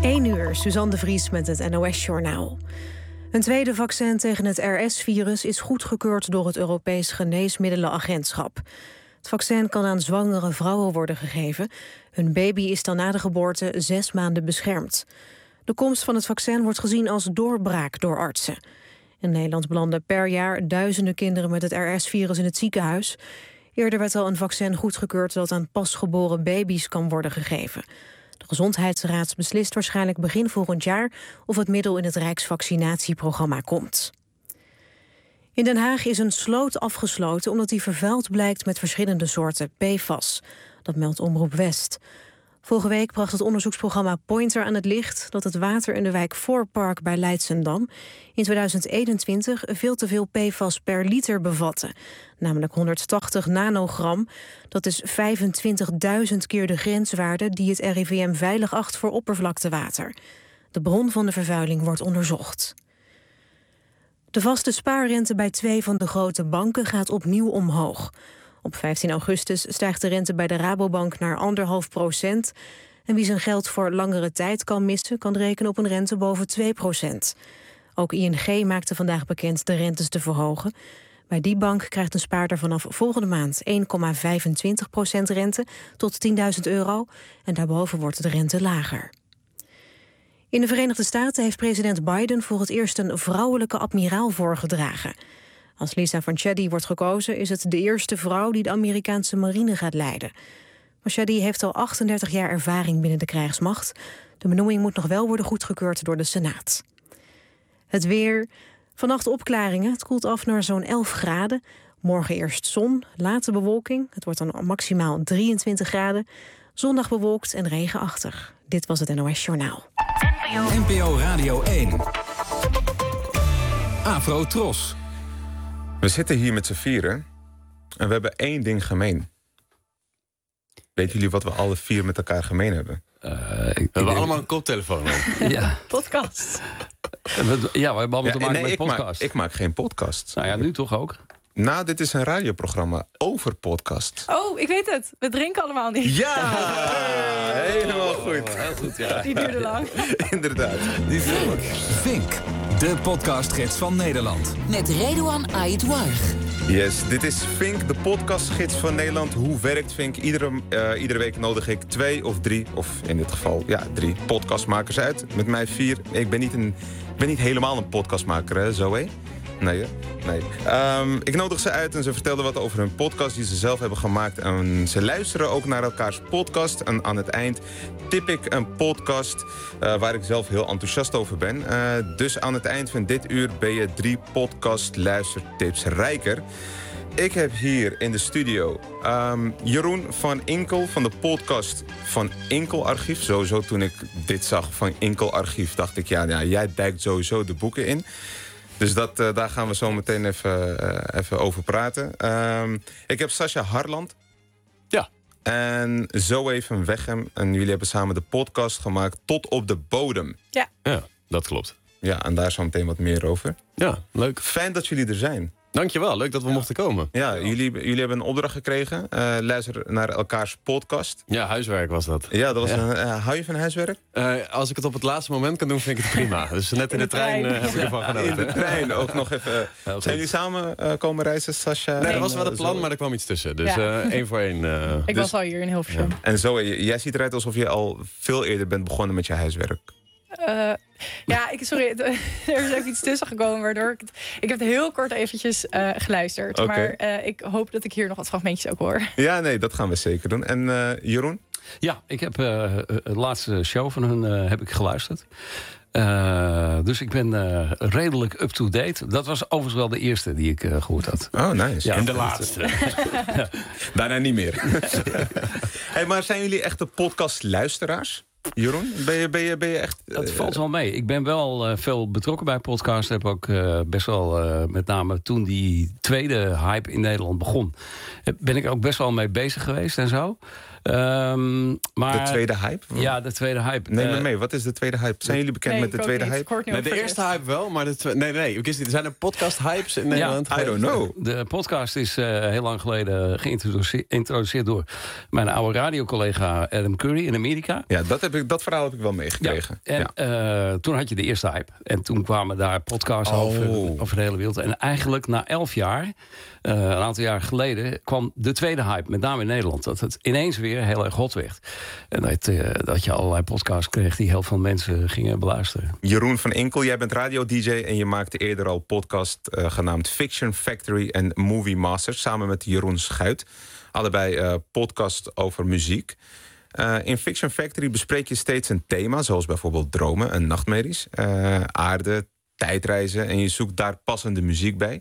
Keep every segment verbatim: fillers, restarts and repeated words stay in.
één uur, Suzanne de Vries met het N O S-journaal. Een tweede vaccin tegen het R S-virus is goedgekeurd door het Europees Geneesmiddelenagentschap. Het vaccin kan aan zwangere vrouwen worden gegeven. Hun baby is dan na de geboorte zes maanden beschermd. De komst van het vaccin wordt gezien als doorbraak door artsen. In Nederland belanden per jaar duizenden kinderen met het R S-virus in het ziekenhuis. Eerder werd al een vaccin goedgekeurd dat aan pasgeboren baby's kan worden gegeven. De Gezondheidsraad beslist waarschijnlijk begin volgend jaar of het middel in het Rijksvaccinatieprogramma komt. In Den Haag is een sloot afgesloten omdat die vervuild blijkt met verschillende soorten P F A S. Dat meldt Omroep West. Vorige week bracht het onderzoeksprogramma Pointer aan het licht dat het water in de wijk Voorpark bij Leidschendam in tweeduizend eenentwintig veel te veel P F A S per liter bevatte. Namelijk honderdtachtig nanogram. Dat is vijfentwintigduizend keer de grenswaarde die het R I V M veilig acht voor oppervlaktewater. De bron van de vervuiling wordt onderzocht. De vaste spaarrente bij twee van de grote banken gaat opnieuw omhoog. Op vijftien augustus stijgt de rente bij de Rabobank naar anderhalf procent. En wie zijn geld voor langere tijd kan missen, kan rekenen op een rente boven twee procent. Ook I N G maakte vandaag bekend de rentes te verhogen. Bij die bank krijgt een spaarder vanaf volgende maand één komma vijfentwintig procent rente tot tienduizend euro. En daarboven wordt de rente lager. In de Verenigde Staten heeft president Biden voor het eerst een vrouwelijke admiraal voorgedragen. Als Lisa Vanchetti wordt gekozen, is het de eerste vrouw die de Amerikaanse marine gaat leiden. Vanchetti heeft al achtendertig jaar ervaring binnen de krijgsmacht. De benoeming moet nog wel worden goedgekeurd door de Senaat. Het weer. Vannacht opklaringen. Het koelt af naar zo'n elf graden. Morgen eerst zon, later bewolking. Het wordt dan maximaal drieëntwintig graden. Zondag bewolkt en regenachtig. Dit was het N O S-journaal. N P O Radio één. Afro Tros. We zitten hier met z'n vieren en we hebben één ding gemeen. Weten jullie wat we alle vier met elkaar gemeen hebben? Uh, ik, we hebben allemaal een koptelefoon op. Ja. Podcast. Ja, we hebben allemaal ja, te maken nee, met ik podcast. Maak, ik maak geen podcast. Nou ja, nu toch ook? Nou, dit is een radioprogramma over podcast. Oh, ik weet het. We drinken allemaal niet. Ja, helemaal goed. Oh, heel goed, ja. Die duurde lang. Inderdaad. Die Vink. Vink, de podcastgids van Nederland. Met Redouan Aïdouarg. Yes, dit is Vink, de podcastgids van Nederland. Hoe werkt Vink? Iedere, uh, iedere week nodig ik twee of drie, of in dit geval ja, drie podcastmakers uit. Met mij vier. Ik ben niet, een, ik ben niet helemaal een podcastmaker, hè, Zoe? Nee, hè? Nee. Um, ik nodig ze uit en ze vertelden wat over hun podcast die ze zelf hebben gemaakt. En ze luisteren ook naar elkaars podcast. En aan het eind tip ik een podcast uh, waar ik zelf heel enthousiast over ben. Uh, dus aan het eind van dit uur ben je drie podcast luistertips rijker. Ik heb hier in de studio um, Jeroen van Inkel van de podcast van Inkel Archief. Sowieso toen ik dit zag van Inkel Archief dacht ik, ja, ja jij duikt sowieso de boeken in. Dus dat, uh, daar gaan we zo meteen even, uh, even over praten. Um, ik heb Sascha Harland. Ja. En Zoe van Weghem. En jullie hebben samen de podcast gemaakt Tot op de Bodem. Ja. Ja, dat klopt. Ja, en daar zo meteen wat meer over. Ja, leuk. Fijn dat jullie er zijn. Dankjewel, leuk dat we ja. mochten komen. Ja, jullie, jullie hebben een opdracht gekregen. Uh, luister naar elkaars podcast. Ja, huiswerk was dat. Ja, dat was ja. een, uh, hou je van huiswerk? Uh, als ik het op het laatste moment kan doen, vind ik het prima. Dus net in, in de, de trein, trein uh, heb ik ervan genoten. In de trein ook nog even. Uh, zijn jullie samen uh, komen reizen, Sascha? Nee, dat was wel het plan, maar er kwam iets tussen. Dus ja. uh, één voor één. Uh, ik dus, was al hier in Hilversum. Ja. En Zoe, jij ziet eruit alsof je al veel eerder bent begonnen met je huiswerk. Uh, ja, ik, sorry, er is even iets tussen gekomen waardoor ik het... Ik heb het heel kort eventjes uh, geluisterd. Okay. Maar uh, ik hoop dat ik hier nog wat fragmentjes ook hoor. Ja, nee, dat gaan we zeker doen. En uh, Jeroen? Ja, ik heb uh, de laatste show van hun uh, heb ik geluisterd. Uh, dus ik ben uh, redelijk up-to-date. Dat was overigens wel de eerste die ik uh, gehoord had. Oh, nice. Ja, en de laatste. Ja. Daarna niet meer. Hey, maar zijn jullie echte podcastluisteraars? Jeroen, ben je, ben je, ben je echt... Dat valt wel mee. Ik ben wel uh, veel betrokken bij podcasts. Heb ook uh, best wel, uh, met name toen die tweede hype in Nederland begon... ben ik ook best wel mee bezig geweest en zo. Um, maar, de tweede hype? Ja, de tweede hype. Neem me uh, mee, wat is de tweede hype? Zijn jullie bekend nee, met de tweede hype? Nee, de eerste hype wel, maar de tweede... Nee, nee, nee. Er zijn er podcast-hypes in Nederland? Ja, I don't know. De podcast is uh, heel lang geleden geïntroduceerd door mijn oude radiocollega Adam Curry in Amerika. Ja, dat, heb ik, dat verhaal heb ik wel meegekregen. Ja, en ja. Uh, toen had je de eerste hype. En toen kwamen daar podcasts oh. over, over de hele wereld. En eigenlijk na elf jaar, uh, een aantal jaar geleden, kwam de tweede hype, met name in Nederland. Dat het ineens weer heel erg hot werd. En dat, uh, dat je allerlei podcasts kreeg die heel veel mensen gingen beluisteren. Jeroen van Inkel, jij bent radio-D J en je maakte eerder al podcast uh, genaamd Fiction Factory en Movie Masters, samen met Jeroen Schuit. Allebei uh, podcast over muziek. Uh, in Fiction Factory bespreek je steeds een thema, zoals bijvoorbeeld dromen en nachtmerries, uh, aarde, tijdreizen, en je zoekt daar passende muziek bij.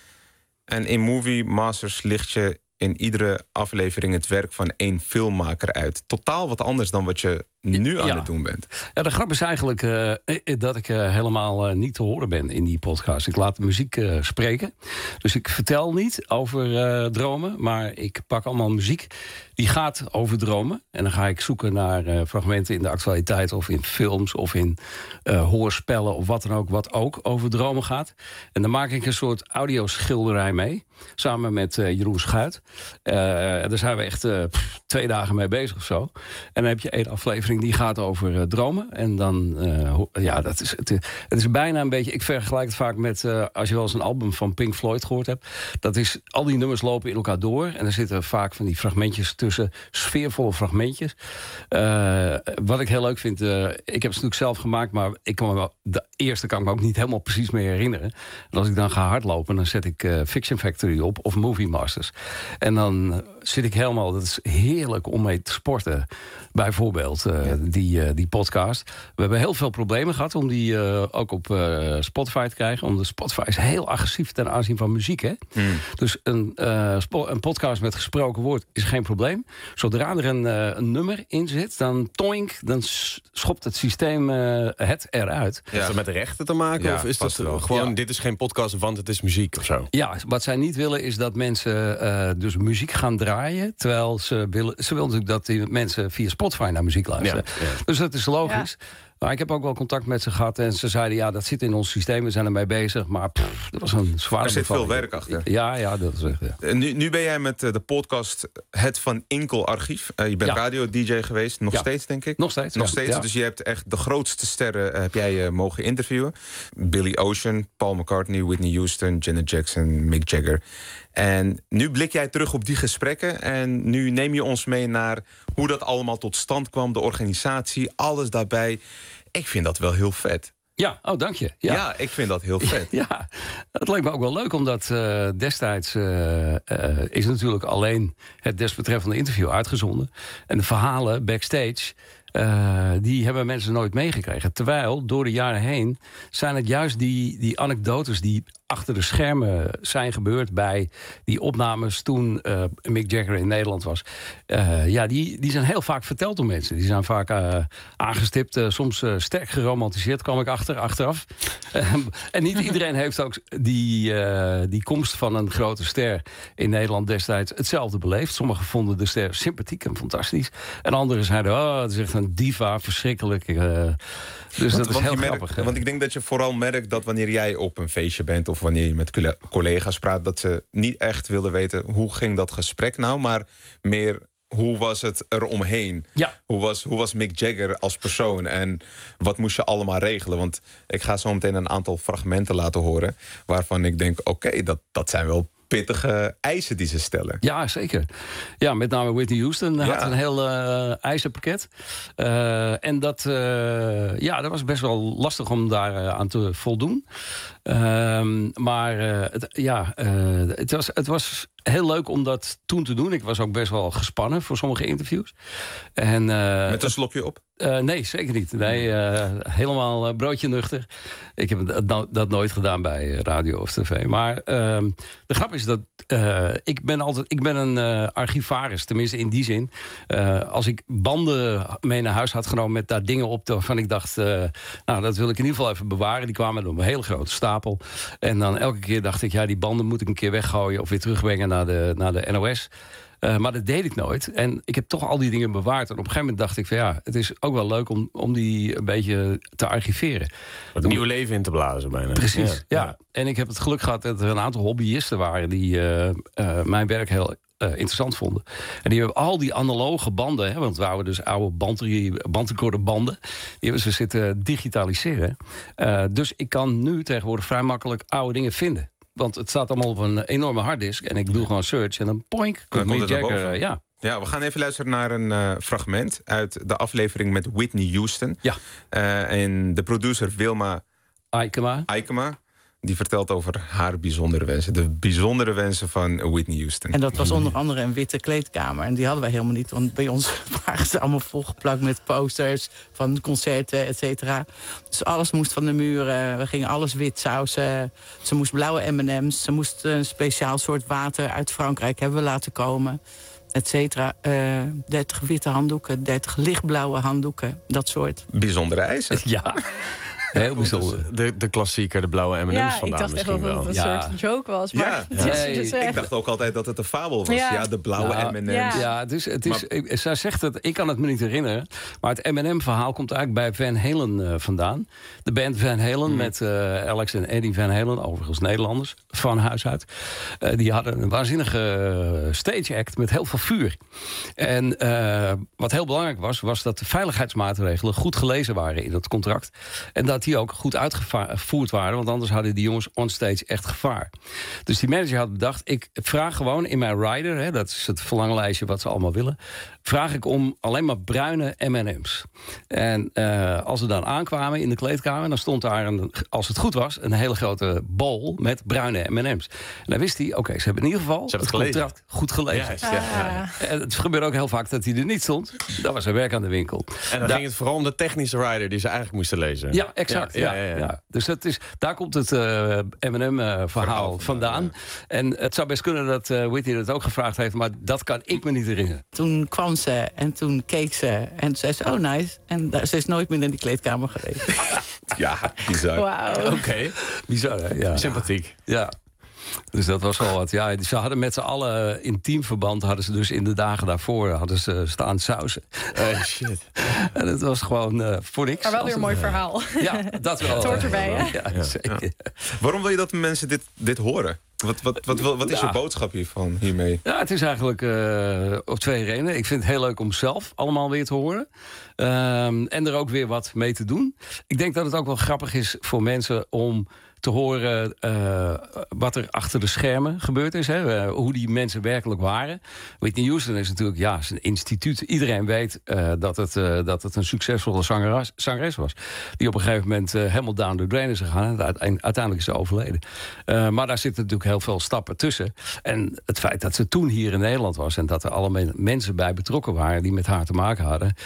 En in Movie Masters licht je in iedere aflevering het werk van één filmmaker uit. Totaal wat anders dan wat je nu aan ja. het doen bent. Ja, de grap is eigenlijk uh, dat ik uh, helemaal uh, niet te horen ben in die podcast. Ik laat de muziek uh, spreken. Dus ik vertel niet over uh, dromen, maar ik pak allemaal muziek die gaat over dromen. En dan ga ik zoeken naar uh, fragmenten in de actualiteit of in films of in uh, hoorspellen of wat dan ook, wat ook over dromen gaat. En dan maak ik een soort audioschilderij mee, samen met uh, Jeroen Schuit. Uh, daar zijn we echt uh, pff, twee dagen mee bezig of zo. En dan heb je één aflevering die gaat over uh, dromen. En dan, uh, ja, dat is, het, het is bijna een beetje... Ik vergelijk het vaak met, uh, als je wel eens een album van Pink Floyd gehoord hebt. Dat is, al die nummers lopen in elkaar door. En er zitten vaak van die fragmentjes tussen, sfeervolle fragmentjes. Uh, wat ik heel leuk vind, uh, ik heb het natuurlijk zelf gemaakt, maar ik kan me wel, de eerste kan ik me ook niet helemaal precies meer herinneren. En als ik dan ga hardlopen, dan zet ik uh, Fiction Factory op of Movie Masters. En dan zit ik helemaal, dat is heerlijk om mee te sporten. Bijvoorbeeld uh, ja. die, uh, die podcast. We hebben heel veel problemen gehad om die uh, ook op uh, Spotify te krijgen. Omdat Spotify is heel agressief ten aanzien van muziek. Hè? Mm. Dus een, uh, spo- een podcast met gesproken woord is geen probleem. Zodra er een, uh, een nummer in zit, dan toink, dan schopt het systeem uh, het eruit. Ja. Heeft dat met de rechten te maken? Ja, of is dat gewoon, ja. dit is geen podcast, want het is muziek of zo? Ja, wat zij niet willen is dat mensen uh, dus muziek gaan draaien. Terwijl ze willen, ze willen natuurlijk dat die mensen via Spotify naar muziek luisteren. Ja, ja. Dus dat is logisch. Ja. Maar ik heb ook wel contact met ze gehad en ze zeiden, ja, dat zit in ons systeem, we zijn ermee bezig. Maar pff, dat was een zware Er zit bevalling. veel werk achter. Ja, ja, dat is echt, ja. Nu, nu ben jij met de podcast Het Van Inkel Archief. Uh, je bent ja. radio-D J geweest, nog ja. steeds, denk ik. Nog steeds, Nog ja. steeds, ja. dus je hebt echt de grootste sterren uh, heb jij uh, mogen interviewen. Billy Ocean, Paul McCartney, Whitney Houston, Janet Jackson, Mick Jagger. En nu blik jij terug op die gesprekken en nu neem je ons mee naar hoe dat allemaal tot stand kwam, de organisatie, alles daarbij. Ik vind dat wel heel vet. Ja, oh, dank je. Ja, ja ik vind dat heel vet. Ja, het lijkt me ook wel leuk, omdat uh, destijds uh, uh, is natuurlijk alleen het desbetreffende interview uitgezonden. En de verhalen backstage, Uh, die hebben mensen nooit meegekregen. Terwijl, door de jaren heen, zijn het juist die, die anekdotes die achter de schermen zijn gebeurd bij die opnames toen uh, Mick Jagger in Nederland was. Uh, ja, die, die zijn heel vaak verteld door mensen. Die zijn vaak uh, aangestipt, uh, soms uh, sterk geromantiseerd, kwam ik achter, achteraf. Uh, en niet iedereen heeft ook die, uh, die komst van een grote ster in Nederland destijds hetzelfde beleefd. Sommigen vonden de ster sympathiek en fantastisch. En anderen zeiden, oh, het is echt een diva, verschrikkelijk. Uh, dus want, dat is want heel merkt, grappig. Want ik denk dat je vooral merkt dat wanneer jij op een feestje bent of wanneer je met collega's praat, dat ze niet echt willen weten hoe ging dat gesprek nou, maar meer hoe was het eromheen? Ja. Hoe was, hoe was Mick Jagger als persoon en wat moest je allemaal regelen? Want ik ga zo meteen een aantal fragmenten laten horen waarvan ik denk, oké, okay, dat, dat zijn wel pittige eisen die ze stellen. Ja, zeker. Ja, met name Whitney Houston ja. had een heel uh, eisenpakket. Uh, en dat, uh, ja, dat was best wel lastig om daar uh, aan te voldoen. Uh, maar uh, het, ja, uh, het, was, het was heel leuk om dat toen te doen. Ik was ook best wel gespannen voor sommige interviews. En, uh, met een slokje op? Uh, nee, zeker niet. Nee, uh, helemaal uh, broodje nuchter. Ik heb dat, dat nooit gedaan bij radio of tv. Maar uh, de grap is dat uh, ik ben altijd, ik ben een uh, archivaris, tenminste in die zin. Uh, als ik banden mee naar huis had genomen met daar dingen op waarvan ik dacht, uh, nou, dat wil ik in ieder geval even bewaren. Die kwamen op een hele grote stapel. En dan elke keer dacht ik, ja, die banden moet ik een keer weggooien of weer terugbrengen naar de, naar de N O S. Uh, maar dat deed ik nooit. En ik heb toch al die dingen bewaard. En op een gegeven moment dacht ik van ja, het is ook wel leuk om, om die een beetje te archiveren. Wat nieuw leven in te blazen bijna. Precies, ja. ja. En ik heb het geluk gehad dat er een aantal hobbyisten waren die uh, uh, mijn werk heel Uh, interessant vonden. En die hebben al die analoge banden, hè, want we houden dus oude bandrecorderbanden, die hebben ze zitten digitaliseren. Uh, dus ik kan nu tegenwoordig vrij makkelijk oude dingen vinden. Want het staat allemaal op een enorme harddisk en ik doe gewoon search en dan poink, komt Mick Jagger. Uh, ja. Ja, we gaan even luisteren naar een uh, fragment uit de aflevering met Whitney Houston. Ja. Uh, en de producer Wilma Aikema. Aikema. Die vertelt over haar bijzondere wensen. De bijzondere wensen van Whitney Houston. En dat was onder andere een witte kleedkamer. En die hadden wij helemaal niet. Want bij ons waren ze allemaal volgeplakt met posters van concerten, et cetera. Dus alles moest van de muren. We gingen alles wit sausen. Ze moest blauwe M en M's. Ze moest een speciaal soort water uit Frankrijk hebben we laten komen. Et cetera. Uh, dertig witte handdoeken, dertig lichtblauwe handdoeken. Dat soort. Bijzondere eisen. Ja. Heel bijzonder. De, de klassieker, de blauwe M en M's ja, vandaan ik dacht echt misschien dat het wel. een Ja. soort joke was. Maar Ja. het is Nee, dus echt... Ik dacht ook altijd dat het een fabel was. Ja, Ja. de blauwe Nou, M en M's. ja. Ja, het is, het is, Maar- ik, zij zegt het, ik kan het me niet herinneren. Maar het M en M-verhaal komt eigenlijk bij Van Halen uh, vandaan. De band Van Halen Mm. met met uh, Alex en Eddie Van Halen, overigens Nederlanders, van huis uit. Uh, die hadden een waanzinnige stage act met heel veel vuur. En uh, wat heel belangrijk was, was dat de veiligheidsmaatregelen goed gelezen waren in het contract. En dat die ook goed uitgevoerd waren, want anders hadden die jongens onstage echt gevaar. Dus die manager had bedacht, ik vraag gewoon in mijn rider, hè, dat is het verlanglijstje wat ze allemaal willen, vraag ik om alleen maar bruine M en M's. En uh, als ze dan aankwamen in de kleedkamer, dan stond daar, een, als het goed was, een hele grote bowl met bruine M en M's. En dan wist hij, oké, okay, ze hebben in ieder geval Ze het hebben het contract goed gelezen. Ja, ja, ja. En het gebeurde ook heel vaak dat hij er niet stond. Dan was er werk aan de winkel. En dan Da- ging het vooral om de technische rider die ze eigenlijk moesten lezen. Ja, exact. Ja, Ja, ja, ja, ja. ja. Dus dat is, daar komt het uh, M en M-verhaal vandaan. En het zou best kunnen dat uh, Whitney dat ook gevraagd heeft, maar dat kan ik me niet herinneren. Toen kwam ze en toen keek ze en toen zei ze, oh nice. En daar, ze is nooit meer in die kleedkamer geweest. Ja, bizar. Wauw. Oké, okay. Bizar, hè? Ja. Sympathiek. Ja. Dus dat was wel wat. Ja, ze hadden met z'n allen in teamverband, hadden ze dus in de dagen daarvoor hadden ze staan sausen. Uh, shit. En het was gewoon uh, voor niks. Maar wel weer een mooi verhaal. Ja, dat wel. Het hoort erbij, hè? Ja, ja, zeker. Ja. Waarom wil je dat mensen dit, dit horen? Wat, wat, wat, wat, wat is Ja. je boodschap hiervan, hiermee? Ja, het is eigenlijk uh, op twee redenen. Ik vind het heel leuk om zelf allemaal weer te horen. Um, en er ook weer wat mee te doen. Ik denk dat het ook wel grappig is voor mensen om te horen uh, wat er achter de schermen gebeurd is. Hè? Uh, hoe die mensen werkelijk waren. Whitney Houston is natuurlijk ja, is een instituut. Iedereen weet uh, dat, het, uh, dat het een succesvolle zangeres, zangeres was. Die op een gegeven moment uh, helemaal down the drain is gegaan. En uiteindelijk is ze overleden. Uh, maar daar zitten natuurlijk heel veel stappen tussen. En het feit dat ze toen hier in Nederland was en dat er allemaal mensen bij betrokken waren die met haar te maken hadden.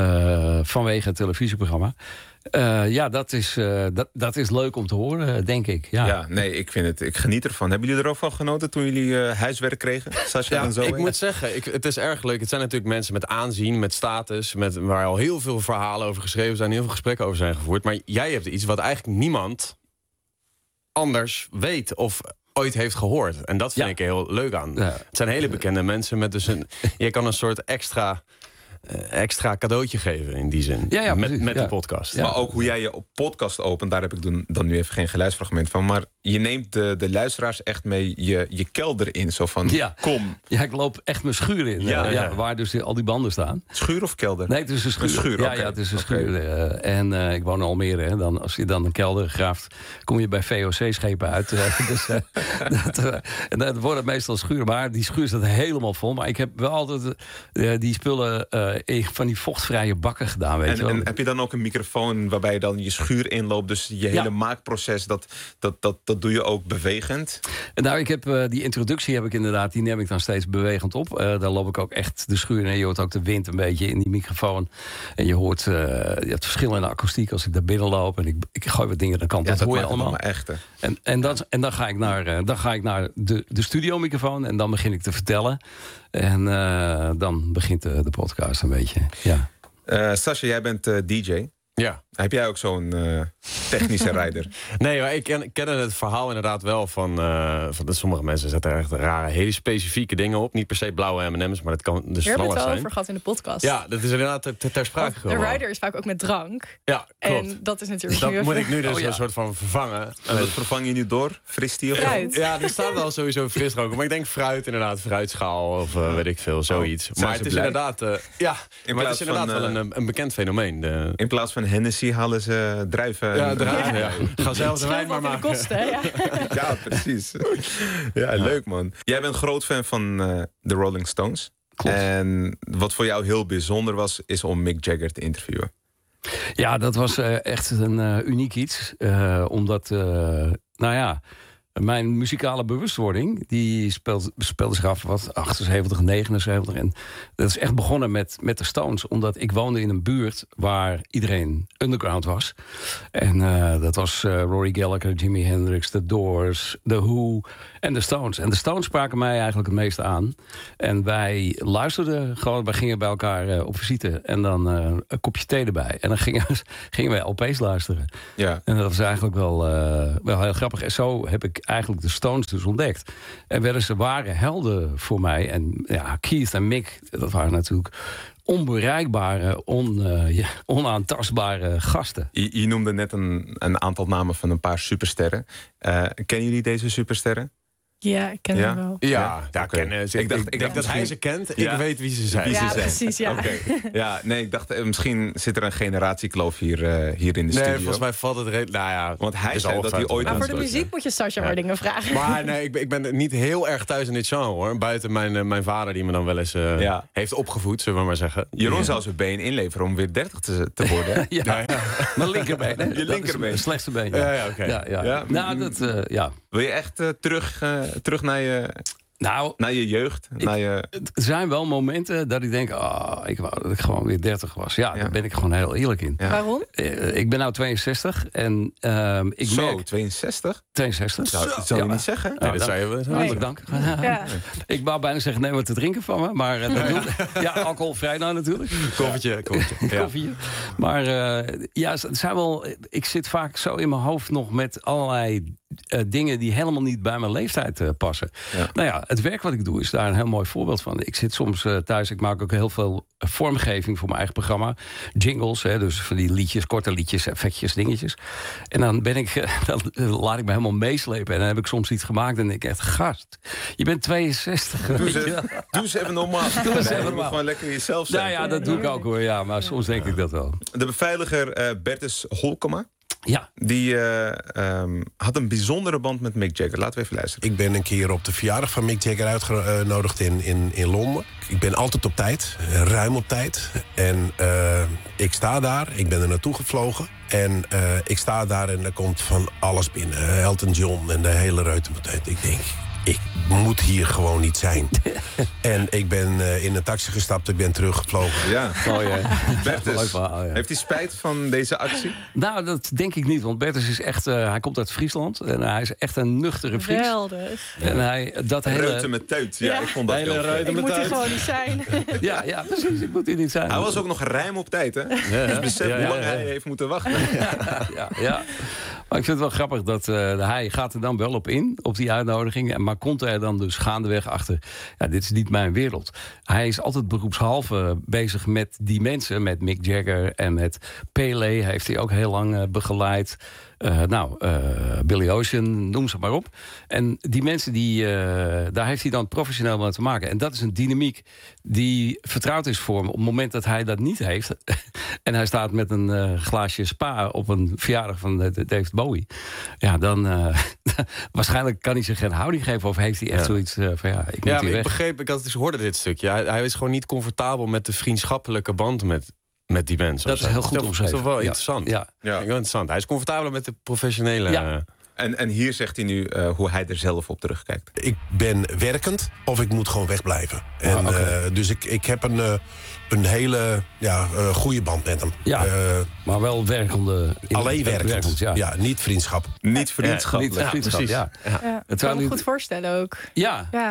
Uh, vanwege het televisieprogramma. Uh, ja, dat is, uh, dat, dat is leuk om te horen, denk ik. Ja, Ja, nee, ik, vind het, ik geniet ervan. Hebben jullie er ook van genoten toen jullie uh, huiswerk kregen? Sascha Ja, en zo? ik moet zeggen, ik, het is erg leuk. Het zijn natuurlijk mensen met aanzien, met status, met, waar al heel veel verhalen over geschreven zijn, heel veel gesprekken over zijn gevoerd. Maar jij hebt iets wat eigenlijk niemand anders weet of ooit heeft gehoord. En dat vind Ja. ik er heel leuk aan. Ja. Het zijn hele bekende mensen met dus een... Je kan een soort extra... Uh, extra cadeautje geven in die zin. Ja, ja, met precies, met ja. die podcast. Maar ook hoe jij je op podcast opent, daar heb ik dan, dan nu even geen geluidsfragment van. Maar je neemt de, de luisteraars echt mee je, je kelder in. Zo van, Ja. kom. Ja, ik loop echt mijn schuur in. Ja, uh, ja. ja, waar dus die, al die banden staan. Schuur of kelder? Nee, het is een schuur. Een schuur, ja, oké. ja, het is een Oké. schuur. Uh, en uh, ik woon in Almere. Hè. Dan, als je dan een kelder graaft, kom je bij V O C-schepen uit. Uh, dus, uh, dat, uh, en dat wordt het meestal schuur. Maar die schuur staat helemaal vol. Maar ik heb wel altijd uh, die spullen uh, in van die vochtvrije bakken gedaan. Weet En, je wel. en heb je dan ook een microfoon waarbij je dan je schuur inloopt? Dus je hele Ja. maakproces, dat, dat, dat, dat doe je ook bewegend? En nou, ik heb uh, die introductie heb ik inderdaad, die neem ik dan steeds bewegend op. Uh, daar loop ik ook echt de schuur in. En je hoort ook de wind een beetje in die microfoon. En je hoort uh, je hebt verschil in de akoestiek als ik daar binnen loop. En ik, ik gooi wat dingen de kant. Ja, dat, hoor je maakt het allemaal. echt. Hè. En, en, dat, en dan ga ik naar, uh, dan ga ik naar de, de studiomicrofoon. En dan begin ik te vertellen. En uh, dan begint de, de podcast een beetje. Ja. Uh, Sascha, jij bent uh, D J. Ja. Heb jij ook zo'n uh, technische rijder? Nee, maar ik ken, ik ken het verhaal inderdaad wel van, uh, van dat sommige mensen zetten er echt rare, hele specifieke dingen op. Niet per se blauwe M en M's, maar dat kan dus van alles zijn. We hebben het wel over gehad in de podcast. Ja, dat is inderdaad ter, ter sprake gekomen. De rider is vaak ook met drank. Ja, klopt. En dat is natuurlijk... Dat moet ik nu dus oh, ja. een soort van vervangen. En dat vervang je nu door? Fristie of fruit? Ja, er staat al sowieso frisdrank. Maar ik denk fruit inderdaad, fruitschaal of uh, weet ik veel, zoiets. Oh, maar het is blij? inderdaad, uh, ja, in maar het is inderdaad van, wel uh, een, een bekend fenomeen. De... In plaats van Hennessy halen ze druiven. Ja, druiven, ja. ja. Ga zelf de wijn maar maken. Kosten, ja. Ja, precies. Ja, leuk man. Jij bent groot fan van uh, de Rolling Stones. Klopt. En wat voor jou heel bijzonder was, is om Mick Jagger te interviewen. Ja, dat was uh, echt een uh, uniek iets. Uh, omdat, uh, nou ja, mijn muzikale bewustwording, die speelt, speelde zich af wat achtenzeventig, negenenzeventig. En dat is echt begonnen met, met de Stones. Omdat ik woonde in een buurt waar iedereen underground was. En uh, dat was uh, Rory Gallagher, Jimi Hendrix, The Doors, The Who en de Stones. En de Stones spraken mij eigenlijk het meeste aan. En wij luisterden gewoon, wij gingen bij elkaar uh, op visite. En dan uh, een kopje thee erbij. En dan gingen, gingen wij L P's luisteren. Ja. En dat was eigenlijk wel, uh, wel heel grappig. En zo heb ik eigenlijk de Stones dus ontdekt. En werden ze ware helden voor mij. En ja, Keith en Mick, dat waren natuurlijk onbereikbare, on, uh, ja, onaantastbare gasten. Je, je noemde net een, een aantal namen van een paar supersterren. Uh, kennen jullie deze supersterren? Ja, ik ken ja? hem wel. Ja, ja ja okay. kennen ze. Ik dacht, ik, ik ik dacht denk dat hij ze kent. Ja. Ik weet wie ze zijn. Wie ze ja, zijn. precies, ja. Okay. Ja, nee, ik dacht, misschien zit er een generatiekloof hier, uh, hier in de nee, studio. volgens mij valt het... Re- nou ja, want hij zei dat hij ooit... Maar voor de aan muziek moet je Sascha ja. maar dingen vragen. Maar nee, ik ben, ik ben niet heel erg thuis in dit genre, hoor. Buiten mijn, uh, mijn vader, die me dan wel eens uh, ja. heeft opgevoed, zullen we maar zeggen. Jeroen ja. zou zijn been inleveren om weer dertig te, te worden. ja, ja. ja. Mijn linkerbeen. Hè? Je linkerbeen. Het slechtste been. Ja, ja, ja, oké. Ja, ja. Ja. Nou, dat, uh, ja. Wil je echt uh, terug, uh, terug naar je... Nou, naar je jeugd? Ik, naar je... Er zijn wel momenten dat ik denk, oh, ik wou dat ik gewoon weer dertig was. Ja, ja. Daar ben ik gewoon heel eerlijk in. Ja. Waarom? Uh, ik ben nou tweeënzestig en uh, ik Zo, merk... tweeënzestig? tweeënzestig? Zo, dat zou je ja. niet zeggen. Nou, nee, dat zou je wel zeggen. Hartelijk dank. Ja. Ik wou bijna zeggen, neem wat te drinken van me. Maar uh, dat doe, ja, alcoholvrij nou natuurlijk. Koffietje, koffietje. Ja. Koffietje. Maar uh, ja, het zijn wel, ik zit vaak zo in mijn hoofd nog met allerlei uh, dingen die helemaal niet bij mijn leeftijd uh, passen. Ja. Nou ja, het werk wat ik doe is daar een heel mooi voorbeeld van. Ik zit soms uh, thuis, ik maak ook heel veel vormgeving voor mijn eigen programma. Jingles, hè, dus van die liedjes, korte liedjes, effectjes, dingetjes. En dan ben ik, uh, dan laat ik me helemaal meeslepen. En dan heb ik soms iets gemaakt en ik echt, gast, je bent tweeënzestig. Doe eens even, doe eens even normaal. Doe eens nee, even je moet gewoon lekker jezelf zijn. Nou ja, dat doe ik ook hoor, ja, maar soms denk ik dat wel. De beveiliger uh, Bertus Holkema, ja. die uh, um, had een bijzondere band met Mick Jagger. Laten we even luisteren. Ik ben een keer op de verjaardag van Mick Jagger uitgenodigd in, in, in Londen. Ik ben altijd op tijd, ruim op tijd. En uh, ik sta daar, ik ben er naartoe gevlogen. En uh, ik sta daar en er komt van alles binnen. Elton John en de hele reutemeteut. Ik denk, ik moet hier gewoon niet zijn. En ik ben uh, in een taxi gestapt, ik ben teruggevlogen. Ja, oh, ja. Bertus, verhaal, ja. heeft hij spijt van deze actie? Nou, dat denk ik niet, want Bertus is echt, uh, hij komt uit Friesland en hij is echt een nuchtere Fries. Geweldig. En hij, dat hele... Reutemeteut, ja, ja, ik vond dat hele heel Ik moet hier gewoon niet zijn. ja, ja, precies, ik moet hier niet zijn. Hij was ook nog ruim op tijd, hè? Ja, dus besef ja, ja, hoe lang ja. hij heeft moeten wachten. ja, ja, ja. Maar ik vind het wel grappig dat uh, hij gaat er dan wel op in, op die uitnodiging. Maar komt er dan dus gaandeweg achter, ja, dit is niet mijn wereld. Hij is altijd beroepshalve bezig met die mensen, met Mick Jagger en met Pele heeft hij ook heel lang uh, begeleid. Uh, nou, uh, Billy Ocean, noem ze maar op. En die mensen, die, uh, daar heeft hij dan professioneel mee te maken. En dat is een dynamiek die vertrouwd is voor hem. Op het moment dat hij dat niet heeft en hij staat met een uh, glaasje spa op een verjaardag van uh, David Bowie. Ja, dan uh, waarschijnlijk kan hij zich geen houding geven of heeft hij echt ja. zoiets uh, van ja, ik moet ja, hier maar weg. Ik begreep, ik had dus hoorde dit stukje. Hij, hij is gewoon niet comfortabel met de vriendschappelijke band met met die mensen. Dat is heel goed omschreven. Dat is toch wel ja. interessant. Ja. Ja. Heel interessant. Hij is comfortabeler met de professionele... Ja. En, en hier zegt hij nu uh, hoe hij er zelf op terugkijkt. Ik ben werkend of ik moet gewoon wegblijven. En, ah, okay. uh, dus ik, ik heb een, uh, een hele ja, uh, goede band met hem. Ja, uh, maar wel werkende... Alleen werkend. werkend ja. ja, niet vriendschap. Niet vriendschap. Ja, niet ja, vriendschap, precies. Ja. Ja. Ja. Ik kan me goed voorstellen ook. Ja. ja.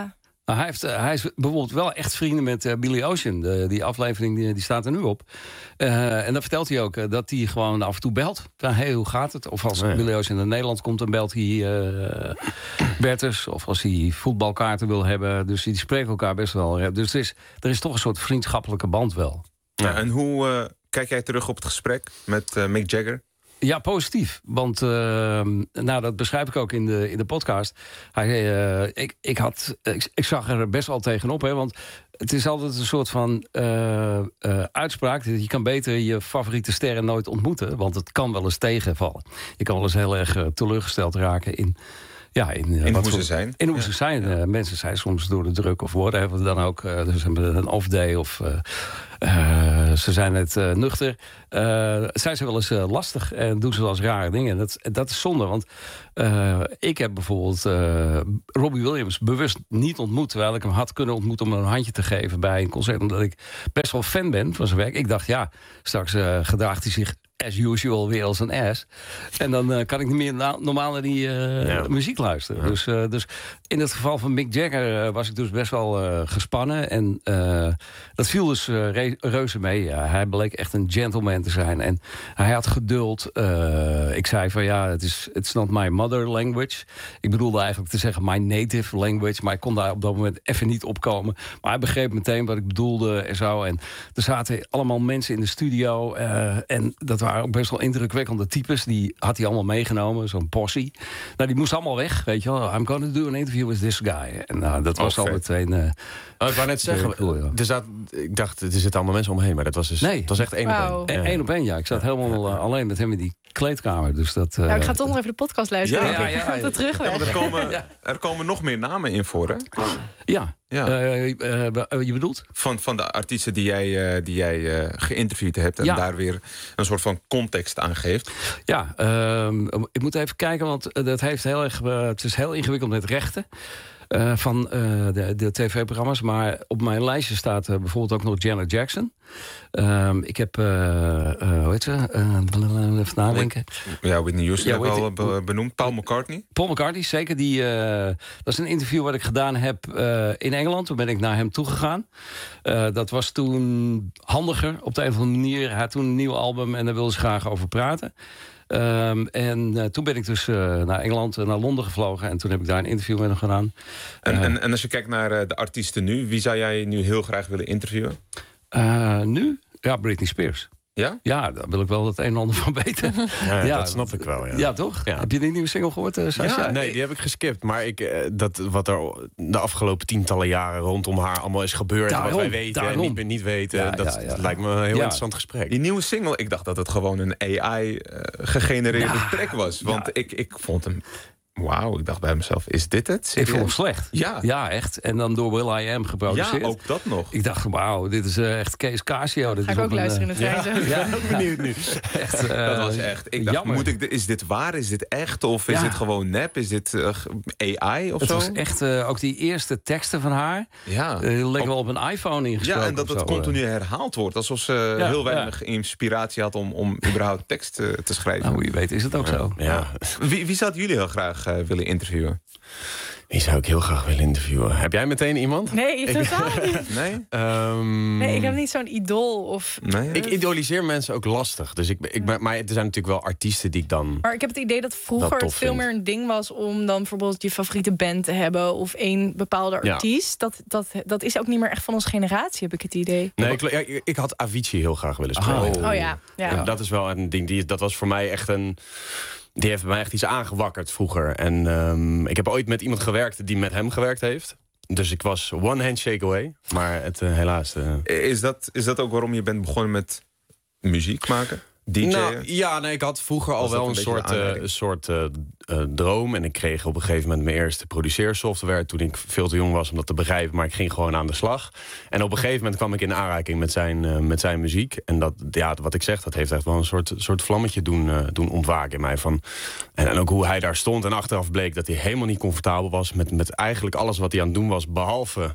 Nou, hij, heeft, uh, hij is bijvoorbeeld wel echt vrienden met uh, Billy Ocean. De, die aflevering die, die staat er nu op. Uh, en dan vertelt hij ook uh, dat hij gewoon af en toe belt. Van, hey, hoe gaat het? Of als Nee. Billy Ocean naar Nederland komt, dan belt hij uh, Bertus. Of als hij voetbalkaarten wil hebben. Dus die spreken elkaar best wel. Dus er is, er is toch een soort vriendschappelijke band wel. Ja, en hoe uh, kijk jij terug op het gesprek met uh, Mick Jagger? Ja, positief. Want uh, nou, dat beschrijf ik ook in de, in de podcast. Hij, uh, ik, ik, had, ik, ik zag er best wel tegenop. Hè, want het is altijd een soort van uh, uh, uitspraak. Je kan beter je favoriete sterren nooit ontmoeten. Want het kan wel eens tegenvallen. Je kan wel eens heel erg uh, teleurgesteld raken in... Ja, in, uh, In wat hoe voor, ze zijn. In hoe Ja. ze zijn. Uh, mensen zijn soms door de druk of whatever dan ook. Uh, dus hebben een off-day of uh, uh, ze zijn net uh, nuchter. Uh, zijn ze wel eens uh, lastig en doen ze wel eens rare dingen. Dat, dat is zonde, want uh, ik heb bijvoorbeeld uh, Robbie Williams bewust niet ontmoet. Terwijl ik hem had kunnen ontmoeten om hem een handje te geven bij een concert. Omdat ik best wel fan ben van zijn werk. Ik dacht, ja, straks uh, gedraagt hij zich as usual weer als een ass. En dan uh, kan ik niet meer na- normaal naar die uh, Ja. muziek luisteren. Ja. Dus, uh, dus in het geval van Mick Jagger uh, was ik dus best wel uh, gespannen. En uh, dat viel dus uh, re- reuze mee. Ja. Hij bleek echt een gentleman te zijn. En hij had geduld. Uh, ik zei van ja, het is it's not my mother language. Ik bedoelde eigenlijk te zeggen my native language. Maar ik kon daar op dat moment even niet opkomen. Maar hij begreep meteen wat ik bedoelde en zo. En er zaten allemaal mensen in de studio. Uh, en dat waren ook best wel indrukwekkende types. Die had hij allemaal meegenomen, zo'n posse. Nou, die moest allemaal weg, weet je wel. I'm gonna do an interview with this guy. En nou, dat was Oh, al vet. meteen... Uh, Oh, ik wou net zeggen, cool, ja. er zat, ik dacht, er zitten allemaal mensen omheen, maar dat was dus, Nee. het was echt één Wauw. op één. Eén op één, ja. Ik zat helemaal uh, alleen met hem in die kleedkamer. Dus dat... Uh, Nou, ik ga toch nog even de podcast luisteren. Ja, denk ja, ik. ja, Op ja. de terugweg. Ja, maar er, komen, Ja. er komen nog meer namen in voor, hè? Ja. Ja. Uh, uh, uh, je bedoelt? Van, van de artiesten die jij, uh, die jij uh, geïnterviewd hebt... en Ja. daar weer een soort van context aan geeft. Ja, uh, ik moet even kijken, want dat heeft heel erg, uh, het is heel ingewikkeld met rechten. Uh, van uh, de, de tv-programma's. Maar op mijn lijstje staat uh, bijvoorbeeld ook nog Janet Jackson. Um, ik heb, uh, uh, hoe heet ze? Uh, even nadenken. Ja, Whitney Houston Ja, heb ik al Whitney- be- benoemd. Paul McCartney. Paul McCartney, zeker. Die, uh, dat is een interview wat ik gedaan heb uh, in Engeland. Toen ben ik naar hem toegegaan. Uh, dat was toen handiger op de een of andere manier. Hij had toen een nieuw album en daar wilde ze graag over praten. Um, en uh, toen ben ik dus uh, naar Engeland, uh, naar Londen gevlogen. En toen heb ik daar een interview met hem gedaan. En, Uh, en, en als je kijkt naar uh, de artiesten nu... wie zou jij nu heel graag willen interviewen? Uh, nu? Ja, Britney Spears. Ja? Ja, daar wil ik wel het een en ander van weten. Ja, Ja, dat snap ik wel, ja. Ja, toch? Ja. Heb je die nieuwe single gehoord, uh, Sascha? Ja, nee, die heb ik geskipt. Maar ik, eh, dat, wat er de afgelopen tientallen jaren rondom haar allemaal is gebeurd... Daarom, wat wij weten daarom. en niet meer niet weten... Ja, dat ja, ja. lijkt me een heel Ja. interessant gesprek. Die nieuwe single, ik dacht dat het gewoon een A I-gegenereerde Ja. track was. Want Ja. ik, ik vond hem... Wauw, ik dacht bij mezelf, is dit het? Ik vond hem Serieus? slecht. Ja. Ja, echt. En dan door Will I Am geproduceerd. Ja, ook dat nog. Ik dacht, wauw, dit is uh, echt Kees Casio. Dit Ga is ik op ook een, luisteren in de uh, trein. zo. Ja, ook benieuwd nu. echt, uh, Dat was echt. Ik dacht, jammer. moet ik, de- is dit waar? Is dit echt? Of is Ja. dit gewoon nep? Is dit uh, A I of Het zo? was echt, uh, ook die eerste teksten van haar... Ja. Uh, leek wel op een iPhone ingesproken. Ja, en dat of het zo, continu herhaald wordt. Alsof ze Ja, heel ja. weinig inspiratie had om, om überhaupt tekst uh, te schrijven. Nou, hoe je weet is het ook zo. Ja. Wie, wie zouden jullie heel graag uh, willen interviewen? Die zou ik heel graag willen interviewen. Heb jij meteen iemand? Nee, totaal niet. Nee? Ehm, Nee, ik heb niet zo'n idool. Of... Nee? Ik idoliseer mensen ook lastig. Dus ik, ik, maar er zijn natuurlijk wel artiesten die ik dan... Maar ik heb het idee dat vroeger Dat het tof veel vind. meer een ding was... om dan bijvoorbeeld je favoriete band te hebben... of één bepaalde Ja. artiest. Dat, dat, dat is ook niet meer echt van onze generatie, heb ik het idee. Nee, ik, ja, ik, ik had Avicii heel graag willen spelen. Oh. Oh ja, ja. En dat is wel een ding. Die, dat was voor mij echt een... Die heeft bij mij echt iets aangewakkerd vroeger. En um, ik heb ooit met iemand gewerkt die met hem gewerkt heeft. Dus ik was one handshake away. Maar het uh, helaas... Uh... Is dat, is dat ook waarom je bent begonnen met muziek maken? D J'en? Nou, ja, nee, ik had vroeger al Was dat wel een een, beetje soort, de uh, aanleiding? een soort uh, uh, droom. En ik kreeg op een gegeven moment mijn eerste produceersoftware... toen ik veel te jong was om dat te begrijpen. Maar ik ging gewoon aan de slag. En op een gegeven moment kwam ik in aanraking met zijn, uh, met zijn muziek. En dat, ja, wat ik zeg, dat heeft echt wel een soort, soort vlammetje doen, uh, doen ontwaken in mij. Van, en, en ook hoe hij daar stond. En achteraf bleek dat hij helemaal niet comfortabel was... met, met eigenlijk alles wat hij aan het doen was, behalve...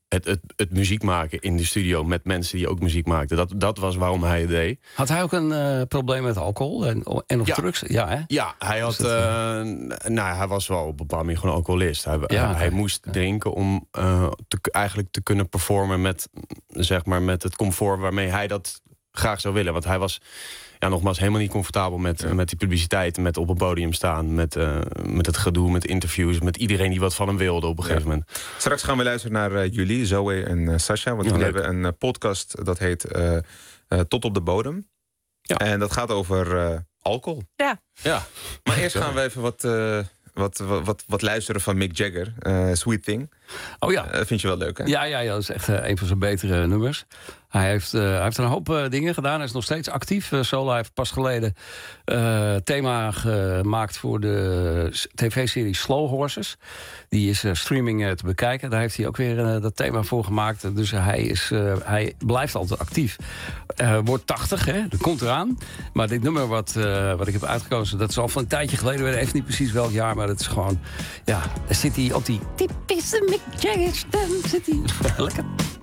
het, het, het muziek maken in de studio met mensen die ook muziek maakten. Dat, dat was waarom hij het deed. Had hij ook een uh, probleem met alcohol en, en of ja. drugs? Ja, hè? Ja, hij had. Uh, nou, hij was wel op een bepaalde manier gewoon alcoholist. Hij, ja, hij, hij moest ja. drinken om uh, te, eigenlijk te kunnen performen met, zeg maar, met het comfort waarmee hij dat graag zou willen. Want hij was, ja, nogmaals, helemaal niet comfortabel met, ja. met die publiciteit, met op een podium staan, met, uh, met het gedoe, met interviews, met iedereen die wat van hem wilde op een gegeven ja. moment. Straks gaan we luisteren naar uh, jullie, Zoe en uh, Sascha, want ja, jullie hebben een uh, podcast dat heet uh, uh, Tot op de bodem. Ja. En dat gaat over uh, alcohol. Ja. ja. Maar eerst gaan we even wat, uh, wat, wat, wat, wat luisteren van Mick Jagger, uh, Sweet Thing. Oh ja. Uh, vind je wel leuk, hè? Ja, ja, ja, dat is echt uh, een van zijn betere nummers. Hij heeft, uh, hij heeft een hoop uh, dingen gedaan. Hij is nog steeds actief. Uh, solo heeft pas geleden uh, thema gemaakt voor de tv-serie Slow Horses. Die is uh, streaming uh, te bekijken. Daar heeft hij ook weer uh, dat thema voor gemaakt. Dus hij, is, uh, hij blijft altijd actief. Uh, wordt tachtig, hè? Dat komt eraan. Maar dit nummer wat, uh, wat ik heb uitgekozen, dat is al van een tijdje geleden. Ik weet even niet precies welk jaar, maar dat is gewoon... Ja, daar zit hij op die typische Mick Jagger stem. Zit hij lekker.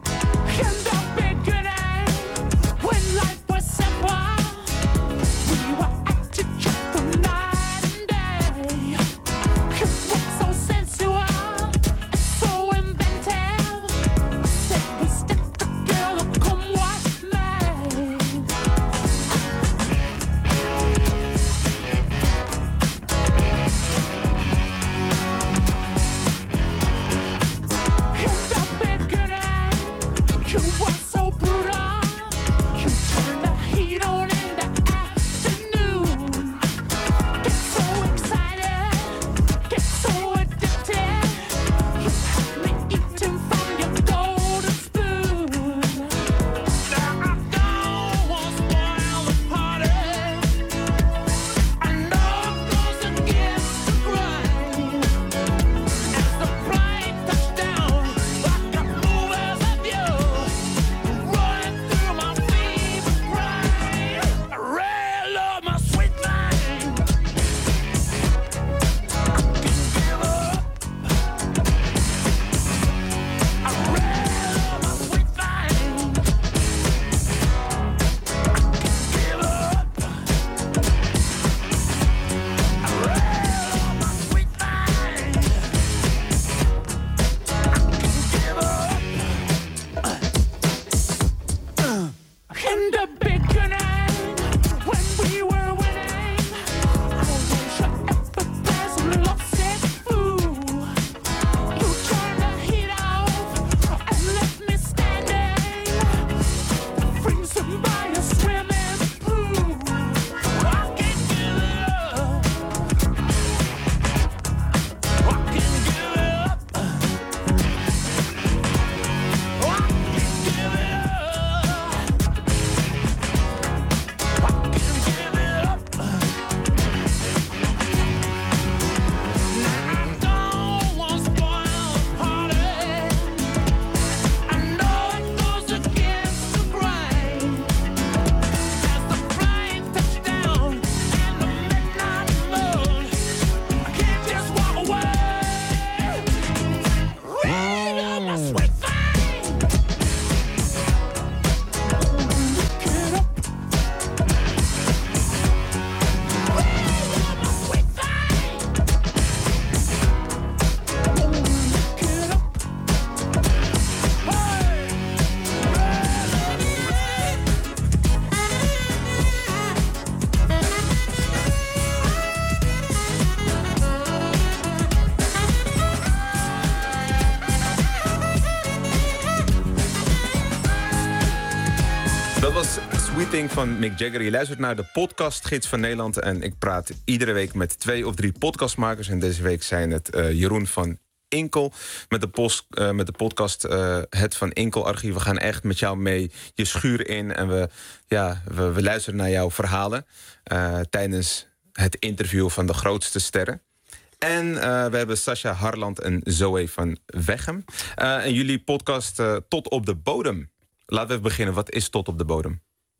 Dat was Sweet Thing van Mick Jagger. Je luistert naar de podcast Gids van Nederland. En ik praat iedere week met twee of drie podcastmakers. En deze week zijn het uh, Jeroen van Inkel met de, post, uh, met de podcast uh, Het Van Inkel Archief. We gaan echt met jou mee je schuur in. En we, ja, we, we luisteren naar jouw verhalen uh, tijdens het interview van de grootste sterren. En uh, we hebben Sascha Harland en Zoe van Weghem. Uh, en jullie podcast uh, Tot op de Bodem. Laten we even beginnen. Wat is Tot op de Bodem?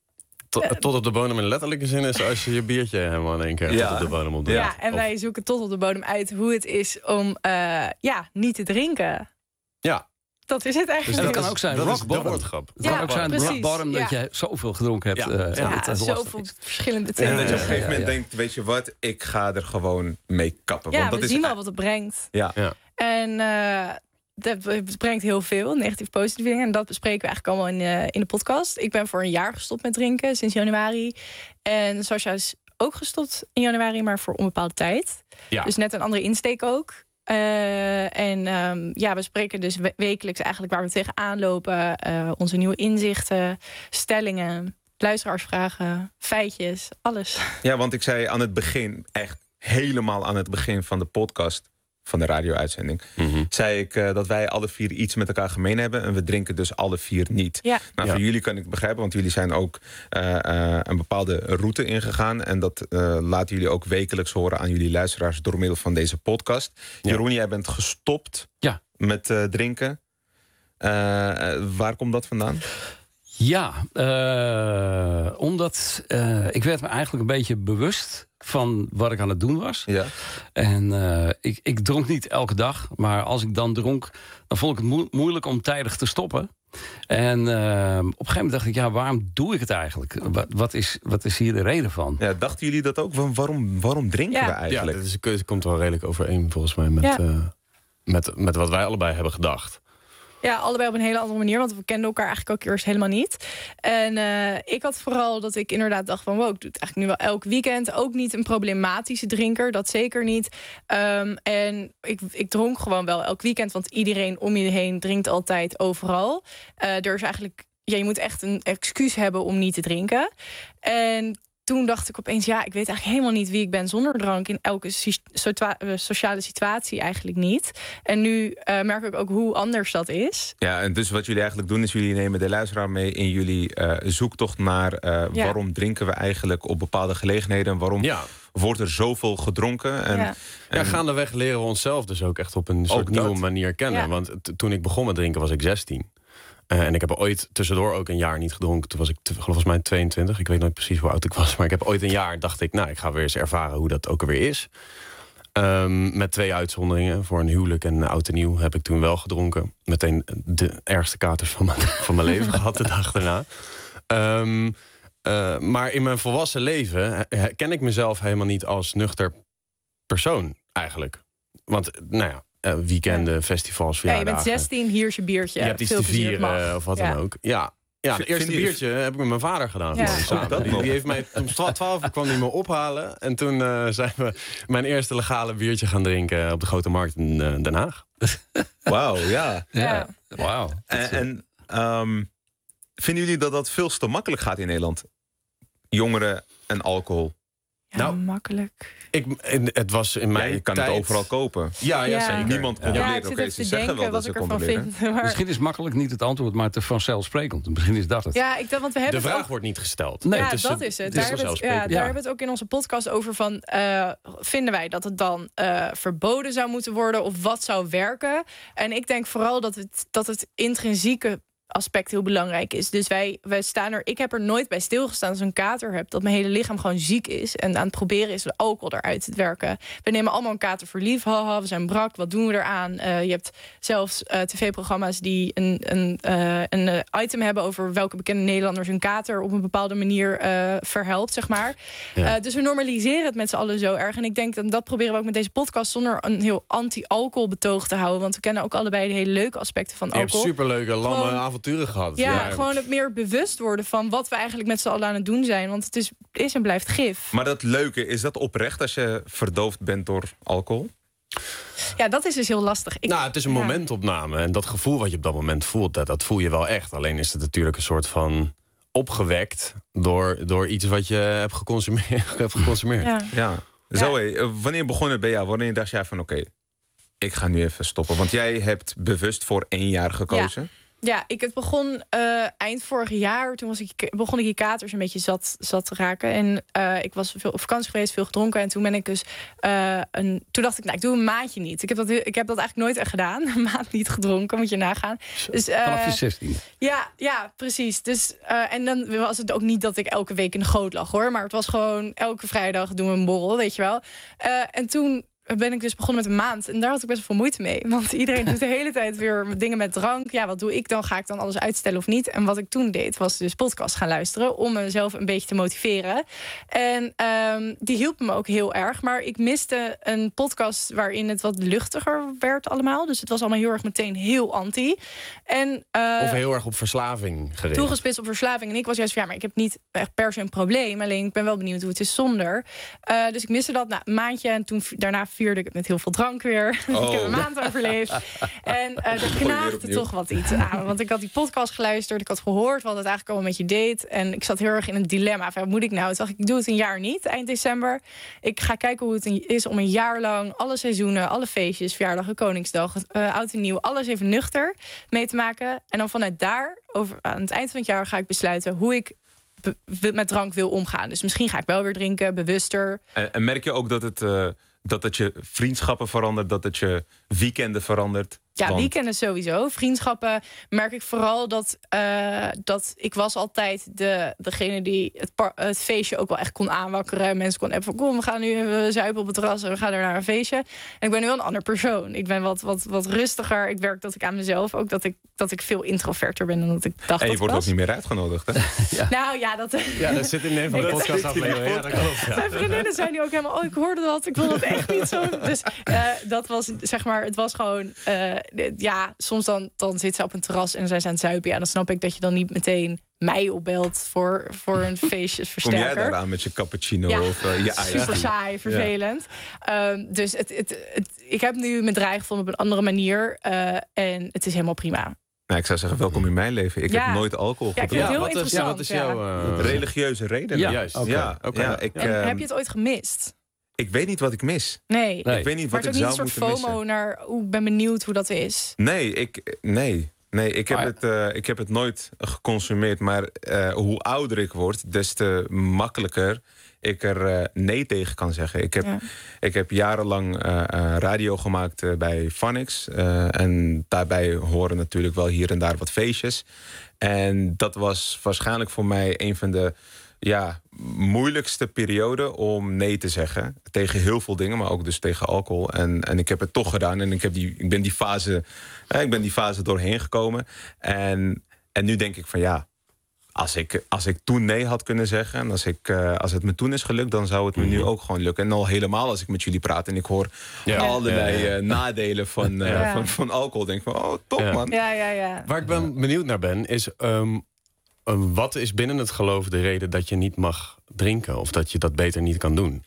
Tot, tot op de bodem in letterlijke zin is als je je biertje helemaal in één keer ja. tot op de bodem op doet. Ja, en wij zoeken tot op de bodem uit hoe het is om uh, ja, niet te drinken. Ja, dat is het Dus eigenlijk. dat kan ook zijn dat rock is de bottom. woordgrap. Het kan Ja, ook zijn precies. rock bottom dat Ja. je zoveel gedronken hebt. Ja. eh, Ja, dat Ja, het lastig zoveel is. verschillende En dat je op betekenissen. een gegeven ja, moment ja. denkt, weet je wat, ik ga er gewoon mee kappen. Ja, want dat we is zien wel wat het brengt. Ja. Ja. En uh, dat het brengt heel veel, negatief, positieve dingen. En dat bespreken we eigenlijk allemaal in, uh, in de podcast. Ik ben voor een jaar gestopt met drinken, sinds januari. En Sascha is ook gestopt in januari, maar voor onbepaalde tijd. Ja. Dus net een andere insteek ook. Uh, en um, ja, we spreken dus we- wekelijks eigenlijk waar we tegenaan lopen. Uh, onze nieuwe inzichten, stellingen, luisteraarsvragen, feitjes, alles. Ja, want ik zei aan het begin, echt helemaal aan het begin van de podcast, van de radio-uitzending, Mm-hmm. zei ik uh, dat wij alle vier iets met elkaar gemeen hebben. En we drinken dus alle vier niet. Ja. Nou, Ja. voor jullie kan ik begrijpen, want jullie zijn ook uh, uh, een bepaalde route ingegaan. En dat uh, laten jullie ook wekelijks horen aan jullie luisteraars door middel van deze podcast. Ja. Jeroen, jij bent gestopt Ja. met uh, drinken. Uh, uh, waar komt dat vandaan? Ja, uh, omdat uh, ik werd me eigenlijk een beetje bewust van wat ik aan het doen was. Ja. En uh, ik, ik dronk niet elke dag, maar als ik dan dronk, dan vond ik het moe- moeilijk om tijdig te stoppen. En uh, op een gegeven moment dacht ik, ja, waarom doe ik het eigenlijk? Wat, wat, is, wat is hier de reden van? Ja, dachten jullie dat ook? Wa- Waarom, waarom drinken Ja. we Ja, eigenlijk? dat is, het komt wel redelijk overeen volgens mij met, Ja. uh, met, met wat wij allebei hebben gedacht. Ja, allebei op een hele andere manier, want we kenden elkaar eigenlijk ook eerst helemaal niet. En uh, ik had vooral dat ik inderdaad dacht van, wow, ik doe het eigenlijk nu wel elk weekend. Ook niet een problematische drinker, dat zeker niet. Um, en ik, ik dronk gewoon wel elk weekend, want iedereen om je heen drinkt altijd overal. Uh, er is eigenlijk, ja, je moet echt een excuus hebben om niet te drinken. En toen dacht ik opeens, ja, ik weet eigenlijk helemaal niet wie ik ben zonder drank. In elke si- situa- sociale situatie eigenlijk niet. En nu uh, merk ik ook hoe anders dat is. Ja, en dus wat jullie eigenlijk doen is jullie nemen de luisteraar mee in jullie uh, zoektocht naar uh, Ja. waarom drinken we eigenlijk op bepaalde gelegenheden en waarom Ja. wordt er zoveel gedronken. En, Ja. en Ja, gaandeweg leren we onszelf dus ook echt op een soort Ook nieuwe dat. manier kennen. Ja. Want t- toen ik begon met drinken was ik zestien. Uh, en ik heb ooit tussendoor ook een jaar niet gedronken. Toen was ik t- volgens mij tweeëntwintig. Ik weet nooit precies hoe oud ik was. Maar ik heb ooit een jaar, dacht ik, nou, ik ga weer eens ervaren hoe dat ook alweer is. Um, met twee uitzonderingen. Voor een huwelijk en oud en nieuw heb ik toen wel gedronken. Meteen de ergste katers van mijn, van mijn leven gehad de dag daarna. Um, uh, maar in mijn volwassen leven ken ik mezelf helemaal niet als nuchter persoon eigenlijk. Want, nou ja, uh, weekenden, Ja. festivals, Ja, je verjaardagen. bent zestien, hier is je biertje. Je hebt iets Veel te plezier, het mag. vieren of wat Ja. dan ook. Ja, ja het Vind- eerste vind je- biertje heb ik met mijn vader gedaan. Ja. gewoon samen. Ook dat die, nog. die heeft mij toen twaalf kwam hij me ophalen. En toen uh, zijn we mijn eerste legale biertje gaan drinken op de Grote Markt in uh, Den Haag. Wauw, ja. Ja. Wauw. En, en um, vinden jullie dat dat veel te makkelijk gaat in Nederland? Jongeren en alcohol. Ja, Nou, makkelijk. Ik, in- het was in Ja, mijn je kan tijd... het overal kopen. Ja, ja, Ja. zeker. Niemand Ja. controleert. Ja, ik zit Oké, even ze te zeggen wel denken dat wat ze ik ervan controleren. vind. Maar... Misschien is makkelijk niet het antwoord, maar te vanzelfsprekend. Misschien is dat het. Ja, ik dacht, want we De hebben het vraag ook... wordt niet gesteld. Nee, ja, het is, dat is het. het Daar, is hebben we het, ja, vanzelfsprekend. daar Ja. hebben we het ook in onze podcast over van... Uh, vinden wij dat het dan uh, verboden zou moeten worden of wat zou werken? En ik denk vooral dat het, dat het intrinsieke aspect heel belangrijk is. Dus wij, wij staan er... Ik heb er nooit bij stilgestaan als ik een kater heb... dat mijn hele lichaam gewoon ziek is... en aan het proberen is de alcohol eruit te werken. We nemen allemaal een kater voor lief. Haha, we zijn brak, wat doen we eraan? Uh, je hebt zelfs uh, tv-programma's die een, een, uh, een uh, item hebben... over welke bekende Nederlanders een kater... op een bepaalde manier uh, verhelpt, zeg maar. Ja. Uh, dus we normaliseren het met z'n allen zo erg. En ik denk dat dat proberen we ook met deze podcast... zonder een heel anti-alcohol betoog te houden. Want we kennen ook allebei de hele leuke aspecten van Je hebt alcohol. superleuke, lamme Gewoon- avonturen gehad. Ja, gewoon het meer bewust worden van wat we eigenlijk met z'n allen aan het doen zijn. Want het is, is en blijft gif. Maar dat leuke, is dat oprecht als je verdoofd bent door alcohol? Ja, dat is dus heel lastig. Ik, Nou, het is een ja. momentopname. En dat gevoel wat je op dat moment voelt, dat, dat voel je wel echt. Alleen is het natuurlijk een soort van opgewekt door, door iets wat je hebt geconsumeerd. hebt geconsumeerd. Ja. Ja. Zoe, uh, wanneer begon het bij jou? Wanneer dacht jij van oké, ik ga nu even stoppen? Want jij hebt bewust voor één jaar gekozen. Ja, ik het begon uh, eind vorig jaar. Toen was ik, begon ik die katers een beetje zat, zat te raken. En uh, ik was veel op vakantie geweest, veel gedronken. En toen ben ik dus uh, een. Toen dacht ik, nou, ik doe een maandje niet. Ik heb dat, ik heb dat eigenlijk nooit echt gedaan. Een maand niet gedronken, moet je nagaan. Dus, uh, Vanaf je zestien. Ja, ja, precies. Dus, uh, en dan was het ook niet dat ik elke week in de goot lag, hoor. Maar het was gewoon elke vrijdag doen we een borrel, weet je wel. Uh, en toen ben ik dus begonnen met een maand. En daar had ik best wel veel moeite mee. Want iedereen doet de hele tijd weer dingen met drank. Ja, wat doe ik dan? Ga ik dan alles uitstellen of niet? En wat ik toen deed, was dus podcast gaan luisteren... om mezelf een beetje te motiveren. En um, die hielp me ook heel erg. Maar ik miste een podcast waarin het wat luchtiger werd allemaal. Dus het was allemaal heel erg meteen heel anti. En, uh, of heel erg op verslaving gericht. Toegespitst op verslaving. En ik was juist van, ja, maar ik heb niet echt per se een probleem. Alleen ik ben wel benieuwd hoe het is zonder. Uh, dus ik miste dat na een maandje. En toen daarna vierde ik het met heel veel drank weer. Oh. Ik heb een maand overleefd. En uh, er knaagde toch wat iets aan. Want ik had die podcast geluisterd. Ik had gehoord wat het eigenlijk allemaal met je deed. En ik zat heel erg in een dilemma. Van, wat moet ik nou? Toen dacht ik, ik doe het een jaar niet, eind december. Ik ga kijken hoe het is om een jaar lang... alle seizoenen, alle feestjes, verjaardag, Koningsdag... Uh, oud en nieuw, alles even nuchter mee te maken. En dan vanuit daar, over, aan het eind van het jaar... ga ik besluiten hoe ik be- met drank wil omgaan. Dus misschien ga ik wel weer drinken, bewuster. En, en merk je ook dat het... Uh... dat het je vriendschappen verandert, dat het je weekenden verandert? Ja, Want... weekenden sowieso. Vriendschappen merk ik vooral dat, uh, dat ik was altijd de, degene die het, par- het feestje ook wel echt kon aanwakkeren. Mensen konden even van, kom, we gaan nu even zuipen op het terras en we gaan er naar een feestje. En ik ben nu wel een ander persoon. Ik ben wat, wat, wat rustiger. Ik werk dat ik aan mezelf ook, dat ik, dat ik veel introverter ben dan dat ik dacht. En je dat wordt was. ook niet meer uitgenodigd, hè? ja. Nou ja, dat... Ja, dat zit in een van de podcastafleveringen. Ja, dat klopt. Ja. Mijn vriendinnen zijn nu ook helemaal, oh, ik hoorde dat, ik wil dat echt niet zo. Dus uh, dat was, zeg maar, het was gewoon... Uh, ja, soms dan, dan zit ze op een terras en zij zijn aan het zuipen. Ja, dan snap ik dat je dan niet meteen mij opbelt voor, voor een feestjesversterker. Kom jij daar aan met je cappuccino ja, of uh, je ijs? Super saai, vervelend. Ja. Um, dus het, het, het, ik heb nu mijn draai gevonden op een andere manier. Uh, en het is helemaal prima. Nou, ik zou zeggen, welkom in mijn leven. Ik ja. heb nooit alcohol ja, gedronken. Ja, wat is, ja, wat is jouw... Uh, religieuze reden? Ja, juist. Okay. Ja, okay. Ja, ik, en uh, heb je het ooit gemist? Ik weet niet wat ik mis. Nee. nee. Ik weet niet wat maar ik zou moeten missen. Maar het is niet een soort FOMO naar... Oh, ik ben benieuwd hoe dat is. Nee, ik... Nee. Nee, ik heb, ah, het, uh, ik heb het nooit geconsumeerd. Maar uh, hoe ouder ik word, des te makkelijker ik er uh, nee tegen kan zeggen. Ik heb, ja. ik heb jarenlang uh, uh, radio gemaakt uh, bij Phonics. Uh, en daarbij horen natuurlijk wel hier en daar wat feestjes. En dat was waarschijnlijk voor mij een van de... ja, moeilijkste periode om nee te zeggen. Tegen heel veel dingen, maar ook dus tegen alcohol. En, en ik heb het toch gedaan. En ik, heb die, ik ben die fase, eh, ik ben die fase doorheen gekomen. En, en nu denk ik van ja, als ik, als ik toen nee had kunnen zeggen... en als, ik, uh, als het me toen is gelukt, dan zou het me nu ook gewoon lukken. En al helemaal als ik met jullie praat en ik hoor ja. allerlei ja, ja. Uh, nadelen van, uh, ja. van, van alcohol. Denk ik van, oh, top ja. man. Ja, ja, ja. Waar ik ben benieuwd naar ben, is... Um, um, wat is binnen het geloof de reden dat je niet mag drinken? Of dat je dat beter niet kan doen?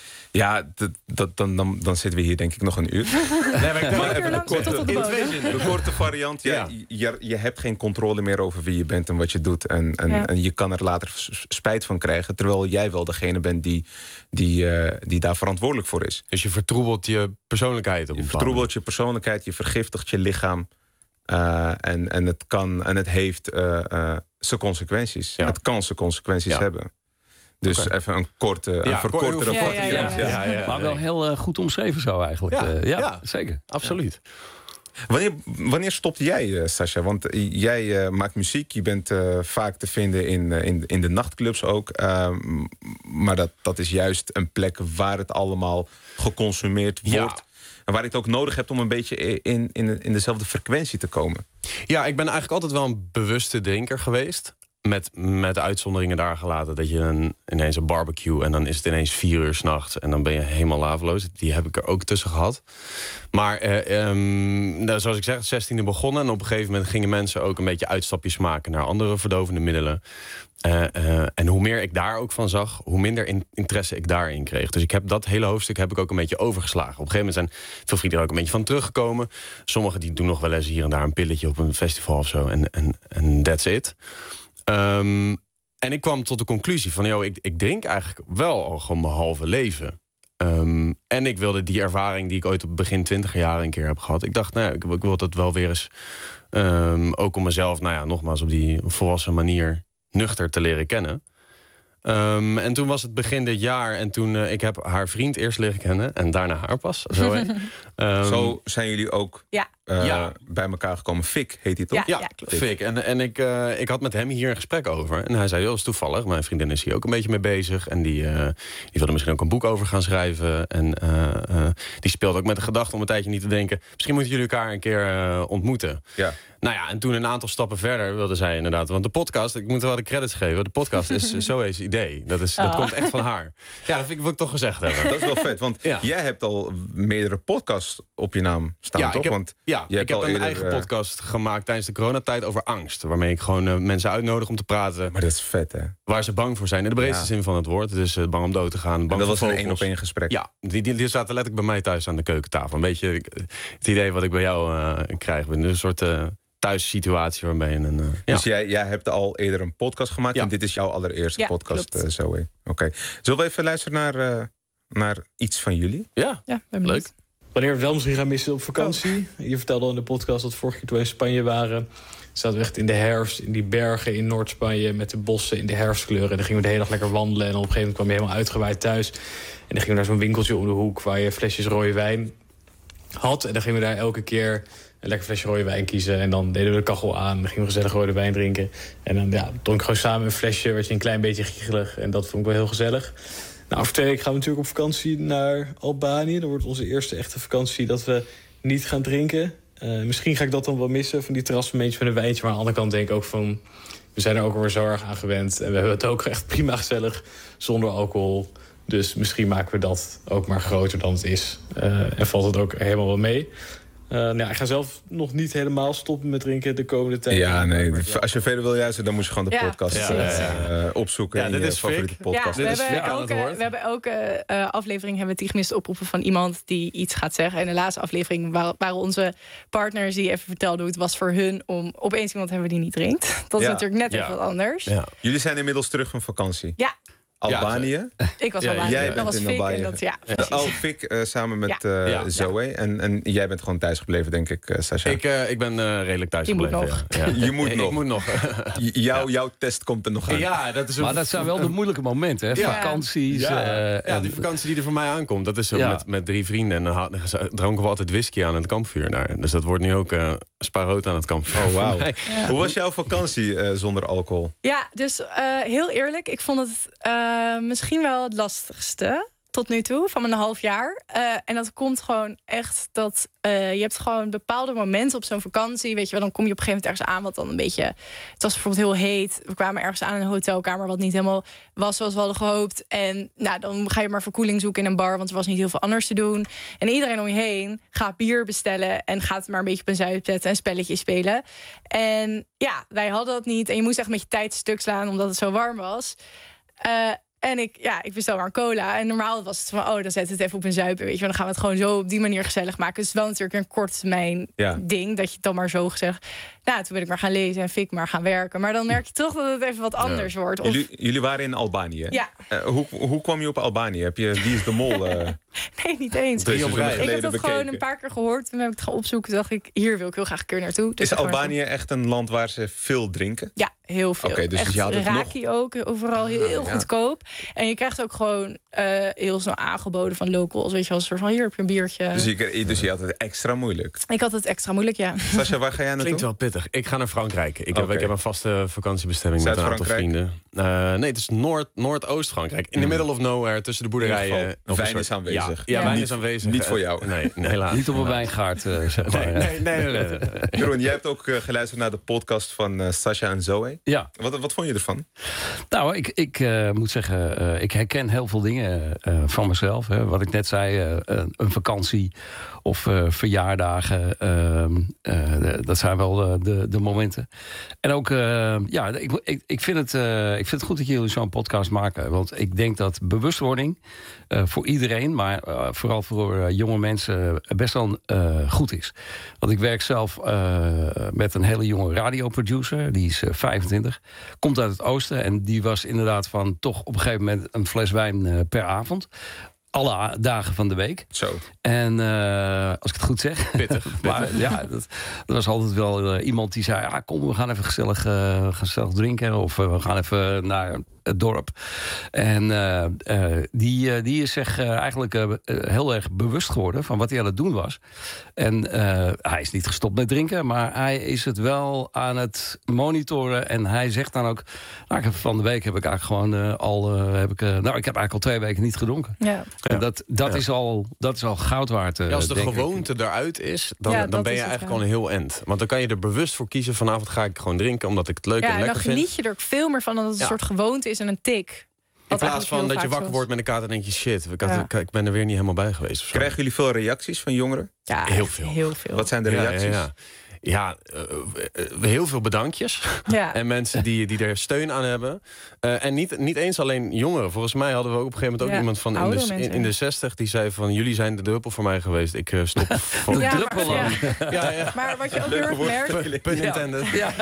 Ja, dat, dat, dan, dan, dan zitten we hier denk ik nog een uur. Nee, maar maar even de, korte, de korte variant. Ja, ja. Je, je hebt geen controle meer over wie je bent en wat je doet. En, en, ja. en je kan er later spijt van krijgen. Terwijl jij wel degene bent die, die, uh, die daar verantwoordelijk voor is. Dus je vertroebelt je persoonlijkheid op een Je vertroebelt je persoonlijkheid, je vergiftigt je lichaam. Uh, en, en, het kan, en het heeft uh, uh, zijn consequenties. Ja. Het kan zijn consequenties ja. hebben. Dus okay. even een korte, ja, een verkorte ja, ja, ja, ja, ja, ja. Maar wel heel uh, goed omschreven zo eigenlijk. Ja, uh, ja, ja zeker. Absoluut. Ja. Wanneer, wanneer stopte jij, uh, Sascha? Want jij uh, maakt muziek. Je bent uh, vaak te vinden in, uh, in, in de nachtclubs ook. Uh, maar dat, dat is juist een plek waar het allemaal geconsumeerd wordt. Ja. En waar je het ook nodig hebt om een beetje in, in, in dezelfde frequentie te komen. Ja, ik ben eigenlijk altijd wel een bewuste drinker geweest. Met, met uitzonderingen daar gelaten. Dat je een, ineens een barbecue en dan is het ineens vier uur 's nachts. En dan ben je helemaal laveloos. Die heb ik er ook tussen gehad. Maar eh, um, nou, zoals ik zeg, zestiende begonnen. En op een gegeven moment gingen mensen ook een beetje uitstapjes maken naar andere verdovende middelen. Uh, uh, en hoe meer ik daar ook van zag, hoe minder in, interesse ik daarin kreeg. Dus ik heb dat hele hoofdstuk heb ik ook een beetje overgeslagen. Op een gegeven moment zijn veel vrienden er ook een beetje van teruggekomen. Sommigen die doen nog wel eens hier en daar een pilletje op een festival of zo. En, en, en that's it. Um, en ik kwam tot de conclusie van, joh, ik, ik drink eigenlijk wel al gewoon mijn halve leven. Um, en ik wilde die ervaring die ik ooit op begin twintiger jaren een keer heb gehad. Ik dacht, nou ja, ik, ik wil dat wel weer eens, um, ook om mezelf, nou ja, nogmaals op die volwassen manier nuchter te leren kennen. Um, en toen was het begin dit jaar en toen, uh, ik heb haar vriend eerst leren kennen en daarna haar pas. Zo, um, zo zijn jullie ook ja. Uh, ja. bij elkaar gekomen. Fik heet hij toch? Ja, ja, ja klopt. Fik. En, en ik, uh, ik had met hem hier een gesprek over. En hij zei, joh, dat is toevallig. Mijn vriendin is hier ook een beetje mee bezig. En die, uh, die wilde misschien ook een boek over gaan schrijven. En uh, uh, die speelde ook met de gedachte om een tijdje niet te denken... misschien moeten jullie elkaar een keer uh, ontmoeten. Ja. Nou ja, en toen een aantal stappen verder wilde zij inderdaad... want de podcast, ik moet er wel de credits geven... de podcast is Zoë's idee. Dat, is, oh. dat komt echt van haar. Ja, dat vind ik, wil ik toch gezegd hebben. Dat is wel vet, want ja. jij hebt al meerdere podcasts op je naam staan, ja, toch? Ik heb, want ja, ik heb een eerder, eigen podcast gemaakt tijdens de coronatijd over angst. Waarmee ik gewoon uh, mensen uitnodig om te praten. Maar dat is vet, hè? Waar ze bang voor zijn. In de breedste ja. zin van het woord. Dus uh, bang om dood te gaan. Bang en dat was een één-op-één gesprek? Ja, die, die, die zaten letterlijk bij mij thuis aan de keukentafel. Een beetje het idee wat ik bij jou uh, krijg. Dus een soort... Uh, thuissituatie waarmee je een... Uh, ja. Dus jij, jij hebt al eerder een podcast gemaakt... Ja. en dit is jouw allereerste ja, podcast, uh, Zoe. Oké. Okay. Zullen we even luisteren naar, uh, naar iets van jullie? Ja, ja leuk. Wanneer we wel misschien gaan missen op vakantie. Oh. Je vertelde al in de podcast dat vorige keer toen we in Spanje waren... zaten we echt in de herfst, in die bergen in Noord-Spanje... met de bossen in de herfstkleuren. En dan gingen we de hele dag lekker wandelen... en op een gegeven moment kwam je helemaal uitgewaaid thuis. En dan gingen we naar zo'n winkeltje om de hoek... waar je flesjes rode wijn had. En dan gingen we daar elke keer... een lekker flesje rode wijn kiezen. En dan deden we de kachel aan. Dan gingen we gezellig rode wijn drinken. En dan ja, dronk gewoon samen een flesje. Werd je een klein beetje giechelig. En dat vond ik wel heel gezellig. Nou, over twee weken gaan we natuurlijk op vakantie naar Albanië. Dat wordt onze eerste echte vakantie dat we niet gaan drinken. Uh, misschien ga ik dat dan wel missen. Van die terrasmomentjes met een wijntje. Maar aan de andere kant denk ik ook van... we zijn er ook weer zo erg aan gewend. En we hebben het ook echt prima gezellig. Zonder alcohol. Dus misschien maken we dat ook maar groter dan het is. Uh, en valt het ook helemaal wel mee. Uh, nou, ik ga zelf nog niet helemaal stoppen met drinken de komende tijd. Ja, nee. Ja. Als je verder wil juisten, dan moet je gewoon de ja, podcast ja, ja, ja. Uh, opzoeken ja, in je favoriete podcast. Ja, we, dit hebben is elke, we hebben elke uh, aflevering hebben we tien gemiste oproepen van iemand die iets gaat zeggen. En de laatste aflevering waren, waren onze partners die even vertelden hoe het was voor hun om opeens iemand te hebben die niet drinkt. Dat is ja. natuurlijk net ja. even wat anders. Ja. Jullie zijn inmiddels terug van vakantie. Ja. Albanië. Ja, ik was Albanië. Jij dat was in Fik. Albanië. En dat, ja, oh, Fik uh, samen met uh, ja. Zoe. En, en jij bent gewoon thuis gebleven, denk ik, uh, Sascha. Ik, uh, ik ben uh, redelijk thuis Je gebleven. Moet nog. Ja. Je moet ik, nog. Ik moet nog. Jouw, jouw test komt er nog aan. Ja, dat is een... Maar dat zijn wel de moeilijke momenten, hè? Ja. Vakanties. Ja. Uh, ja, die vakantie die er voor mij aankomt. Dat is zo ja. met, met drie vrienden. En dan dronken we altijd whisky aan het kampvuur daar. Dus dat wordt nu ook uh, spaarrood aan het kampvuur. Oh, wauw. Ja. Hoe was jouw vakantie uh, zonder alcohol? Ja, dus uh, heel eerlijk. Ik vond het uh, misschien wel het lastigste tot nu toe, van mijn half jaar. Uh, en dat komt gewoon echt dat uh, je hebt gewoon bepaalde momenten op zo'n vakantie. Weet je wel, dan kom je op een gegeven moment ergens aan wat dan een beetje... Het was bijvoorbeeld heel heet. We kwamen ergens aan in een hotelkamer wat niet helemaal was zoals we hadden gehoopt. En nou, dan ga je maar verkoeling zoeken in een bar, want er was niet heel veel anders te doen. En iedereen om je heen gaat bier bestellen en gaat maar een beetje op een zuip zetten en spelletjes spelen. En ja, wij hadden dat niet. En je moest echt met je tijd stuk slaan omdat het zo warm was. Uh, En ik, ja, ik bestel maar een cola. En normaal was het van, oh, dan zet het even op een zuipen. Weet je, dan gaan we het gewoon zo op die manier gezellig maken. Dus het is wel natuurlijk een kort termijn ja. ding. Dat je het dan maar zo gezegd... Nou, toen ben ik maar gaan lezen en Fik maar gaan werken. Maar dan merk je toch dat het even wat anders ja. wordt. Of... Jullie, jullie waren in Albanië. Ja. Uh, hoe, hoe kwam je op Albanië? Heb je Wie is de Mol? Uh... nee, niet eens. Dus ik heb dat bekeken. gewoon een paar keer gehoord. Toen heb ik het gaan opzoeken. Toen dacht ik, hier wil ik heel graag een keer naartoe. Dus is Albanië echt een land waar ze veel drinken? Ja, heel veel. Okay, dus echt je had het raki nog... ook. Overal heel ah, ja. goedkoop. En je krijgt ook gewoon uh, heel snel aangeboden van locals. Weet je wel, een soort van, hier heb je een biertje. Dus je, dus je had het extra moeilijk? Ik had het extra moeilijk, ja. Sascha, waar ga jij naartoe? Klinkt wel pittig. Ik ga naar Frankrijk. Ik, okay. heb, ik heb een vaste vakantiebestemming met een aantal vrienden. Uh, nee, het is Noord, Noordoost-Frankrijk. In the middle of nowhere, tussen de boerderijen. Wijn soort... is aanwezig. Ja, ja, ja. wijn niet, is aanwezig. Niet voor jou. Nee, nee helaas. Niet op een wijngaard, uh, zeg maar. Nee, nee, nee. nee, nee, nee. Jeroen, jij hebt ook uh, geluisterd naar de podcast van uh, Sascha en Zoe. Ja. Wat, wat vond je ervan? Nou, ik, ik uh, moet zeggen, uh, ik herken heel veel dingen uh, van mezelf. Hè. Wat ik net zei, uh, een vakantie of uh, verjaardagen. Uh, uh, dat zijn wel de, de, de momenten. En ook, uh, ja, ik, ik, ik, vind het, uh, ik vind het goed dat jullie zo'n podcast maken. Want ik denk dat bewustwording uh, voor iedereen, maar uh, vooral voor uh, jonge mensen, best wel uh, goed is. Want ik werk zelf uh, met een hele jonge radioproducer. Die is uh, vijfentwintig. Komt uit het oosten. En die was inderdaad van toch op een gegeven moment een fles wijn uh, per avond. Alle dagen van de week. Zo. En uh, als ik het goed zeg. Pittig. maar ja, dat, dat was altijd wel uh, iemand die zei: ah, kom, we gaan even gezellig, uh, gezellig drinken. Of uh, we gaan even naar het dorp. En uh, uh, die, uh, die is zich uh, eigenlijk uh, heel erg bewust geworden van wat hij aan het doen was. En uh, hij is niet gestopt met drinken, maar hij is het wel aan het monitoren. En hij zegt dan ook, nou, ik heb, van de week heb ik eigenlijk gewoon uh, al, uh, heb ik, uh, nou, ik heb eigenlijk al twee weken niet gedronken. Ja. En dat, dat, Ja. is al, dat is al goud waard. Uh, Ja, als de denk gewoonte ik. eruit is, dan, Ja, dan dat ben je is het, eigenlijk ja. al een heel end. Want dan kan je er bewust voor kiezen, vanavond ga ik gewoon drinken, omdat ik het leuk Ja, en en dan lekker vind. geniet je er ook veel meer van dan dat het een Ja. soort gewoonte is en een tik. In Wat plaats eigenlijk van heel dat je vaak wakker zo is. wordt met een kaart en denk je shit, ik, had, Ja. ik, ik ben er weer niet helemaal bij geweest. Of zo. Krijgen jullie veel reacties van jongeren? Ja, Heel echt veel. Heel veel. Wat zijn de Ja, reacties? Ja, ja. Ja, uh, uh, heel veel bedankjes. Ja. En mensen die, die er steun aan hebben. Uh, en niet, niet eens alleen jongeren. Volgens mij hadden we ook op een gegeven moment ook Ja, iemand van in oudere de, in, mensen. in de zestig... die zei van, jullie zijn de druppel voor mij geweest. Ik uh, stop. De Ja, druppel maar- aan. ja. ja, ja. Maar wat je ook heel erg merkt, Pun intended. Ja.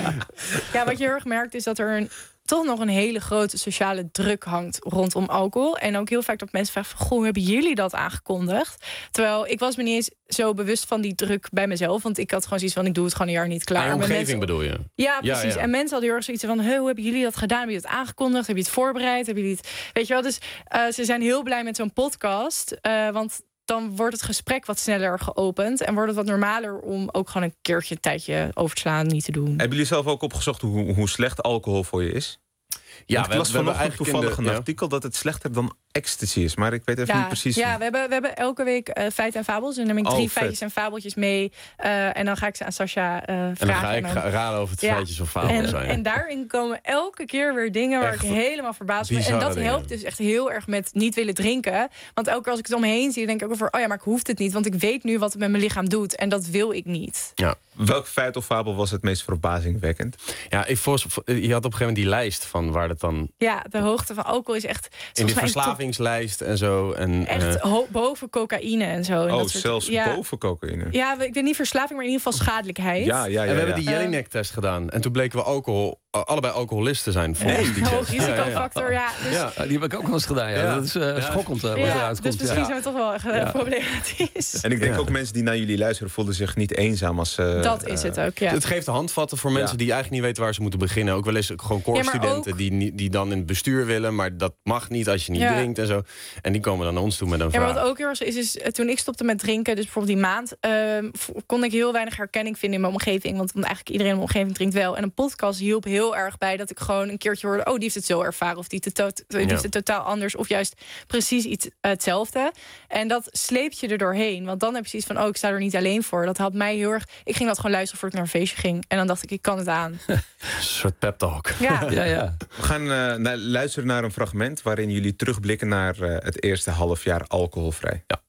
ja, wat je heel erg merkt is dat er een, toch nog een hele grote sociale druk hangt rondom alcohol. En ook heel vaak dat mensen vragen van, goh, hoe hebben jullie dat aangekondigd? Terwijl ik was me niet eens zo bewust van die druk bij mezelf. Want ik had gewoon zoiets van, ik doe het gewoon een jaar niet klaar. Aan je Maar omgeving mensen- bedoel je? Ja, Ja, precies. ja. En mensen hadden heel erg zoiets van, "Huh, hoe hebben jullie dat gedaan? Hebben jullie het aangekondigd? Hebben jullie het voorbereid? Hebben jullie het... Weet je wel, dus uh, ze zijn heel blij met zo'n podcast. Uh, want dan wordt het gesprek wat sneller geopend. En wordt het wat normaler om ook gewoon een keertje een tijdje over te slaan, niet te doen. Hebben jullie zelf ook opgezocht hoe, hoe slecht alcohol voor je is? Ja, Want ik las vanochtend toevallig in een de, artikel dat het slechter dan ecstasy is. Maar ik weet even Ja, niet precies. ja we, hebben, we hebben elke week uh, feiten en fabels. En dan neem ik Oh, drie vet. feitjes en fabeltjes mee. Uh, en dan ga ik ze aan Sascha uh, vragen. En dan ga ik en dan- raden of het Ja. feitjes of fabels En, zijn. en daarin komen elke keer weer dingen waar Echt ik helemaal verbaasd ben. En bizarre dat dingen. helpt dus echt heel erg met niet willen drinken. Want elke keer als ik het om me heen zie, denk ik ook over, oh ja, maar ik hoef het niet. Want ik weet nu wat het met mijn lichaam doet. En dat wil ik niet. Ja. Welk feit of fabel was het meest verbazingwekkend? Ja, ik volgens, je had op een gegeven moment die lijst van waar het dan Ja, de hoogte van alcohol is echt... in die volgens mij top- verslavingslijst en zo. En, Echt uh, ho- boven cocaïne en zo. En Oh, dat soort- zelfs ja, boven cocaïne. Ja, ik weet niet verslaving, maar in ieder geval schadelijkheid. Ja, ja, ja. en we hebben ja. die Jelinek-test gedaan. En toen bleken we alcohol, uh, allebei alcoholisten zijn volgens Nee, die hoog test. risicofactor, ja. Dus, Ja. Ja, die heb ik ook wel eens gedaan. Ja. Ja. Dat is uh, Ja. schokkend uh, wat ja, eruit dus komt. misschien Ja. zijn we toch wel echt uh, Ja. problematisch. En ik denk Ja. ook mensen die naar jullie luisteren voelden zich niet eenzaam als ze... Dat is het ook, ja. Het geeft handvatten voor mensen Ja. die eigenlijk niet weten waar ze moeten beginnen. Ook wel eens gewoon Ja, maar core-studenten ook- die, niet- die dan in het bestuur willen, maar dat mag niet als je niet Ja. drinkt en zo. En die komen dan naar ons toe met een Ja, maar vraag. wat ook heel erg is, is uh, toen ik stopte met drinken, dus bijvoorbeeld die maand, uh, v- kon ik heel weinig herkenning vinden in mijn omgeving. Want, want eigenlijk iedereen in mijn omgeving drinkt wel. En een podcast hielp heel erg bij dat ik gewoon een keertje hoorde, oh, die heeft het zo ervaren. Of die, te to- die Ja. heeft het totaal anders. Of juist precies iets uh, hetzelfde. En dat sleept je er doorheen. Want dan heb je zoiets van, oh, ik sta er niet alleen voor. Dat had mij heel erg... Ik ging dat gewoon luisteren voordat ik naar een feestje ging. En dan dacht ik, ik kan het aan. Een soort pep talk. Ja. Ja, ja. We gaan uh, naar, luisteren naar een fragment waarin jullie terugblikken naar uh, het eerste half jaar alcoholvrij. Ja.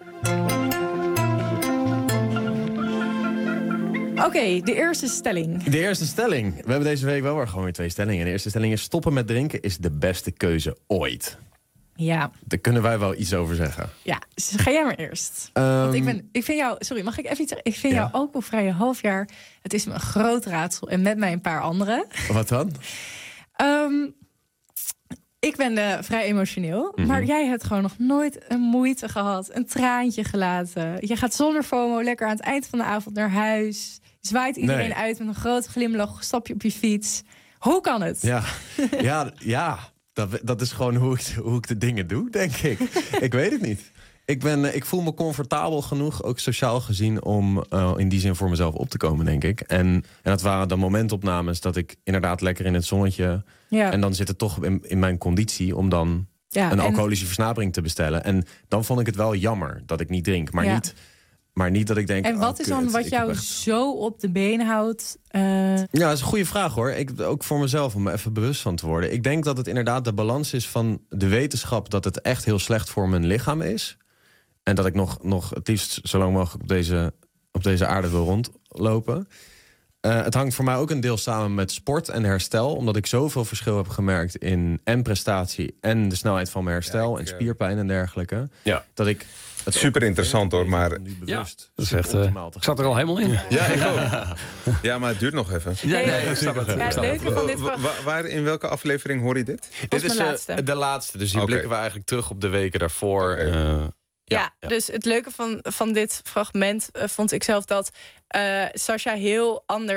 Oké, okay, de eerste stelling. De eerste stelling. We hebben deze week wel weer gewoon weer twee stellingen. De eerste stelling is: stoppen met drinken is de beste keuze ooit. Ja. Daar kunnen wij wel iets over zeggen. Ja, dus ga jij maar eerst. Um, Want ik, ben, ik vind jou... Sorry, mag ik even iets zeggen? Ik vind Ja. jou alcoholvrije halfjaar... Het is me een groot raadsel. En met mij een paar anderen. Wat dan? Um, ik ben uh, vrij emotioneel. Mhm. Maar jij hebt gewoon nog nooit een moeite gehad. Een traantje gelaten. Je gaat zonder FOMO lekker aan het eind van de avond naar huis. Je zwaait iedereen Nee. uit met een grote glimlach. Stap je op je fiets. Hoe kan het? Ja, ja, ja. Dat, dat is gewoon hoe ik, hoe ik de dingen doe, denk ik. Ik weet het niet. Ik, ben, ik voel me comfortabel genoeg, ook sociaal gezien, om uh, in die zin voor mezelf op te komen, denk ik. En, en dat waren dan momentopnames dat ik inderdaad lekker in het zonnetje... Ja. En dan zit het toch in, in mijn conditie om dan Ja, een en- alcoholische versnapering te bestellen. En dan vond ik het wel jammer dat ik niet drink. Maar, Ja. niet, maar niet dat ik denk... En wat oh, is dan kut, wat ik heb jou echt- zo op de been houdt? Uh, Ja, dat is een goede vraag hoor. Ik, ook voor mezelf, om me even bewust van te worden. Ik denk dat het inderdaad de balans is van de wetenschap... dat het echt heel slecht voor mijn lichaam is. En dat ik nog, nog het liefst zo lang mogelijk op deze, op deze aarde wil rondlopen. Uh, het hangt voor mij ook een deel samen met sport en herstel. Omdat ik zoveel verschil heb gemerkt in en prestatie... en de snelheid van mijn herstel Ja, ik, en spierpijn en dergelijke. Ja. Dat ik het Super interessant hoor, maar... Ja, dat is echt, uh, ik zat er al helemaal in. Ja, ik ook. Ja, maar het duurt nog even. Ja, nee, nee, ik snap het. Ja, het leuke van dit Wa- wa- waar, in welke aflevering hoor je dit? Dit is mijn uh, laatste. de laatste, dus hier Oké. blikken we eigenlijk terug op de weken daarvoor. Oké. Uh, Ja, dus het leuke van, van dit fragment uh, vond ik zelf dat uh, Sascha heel anders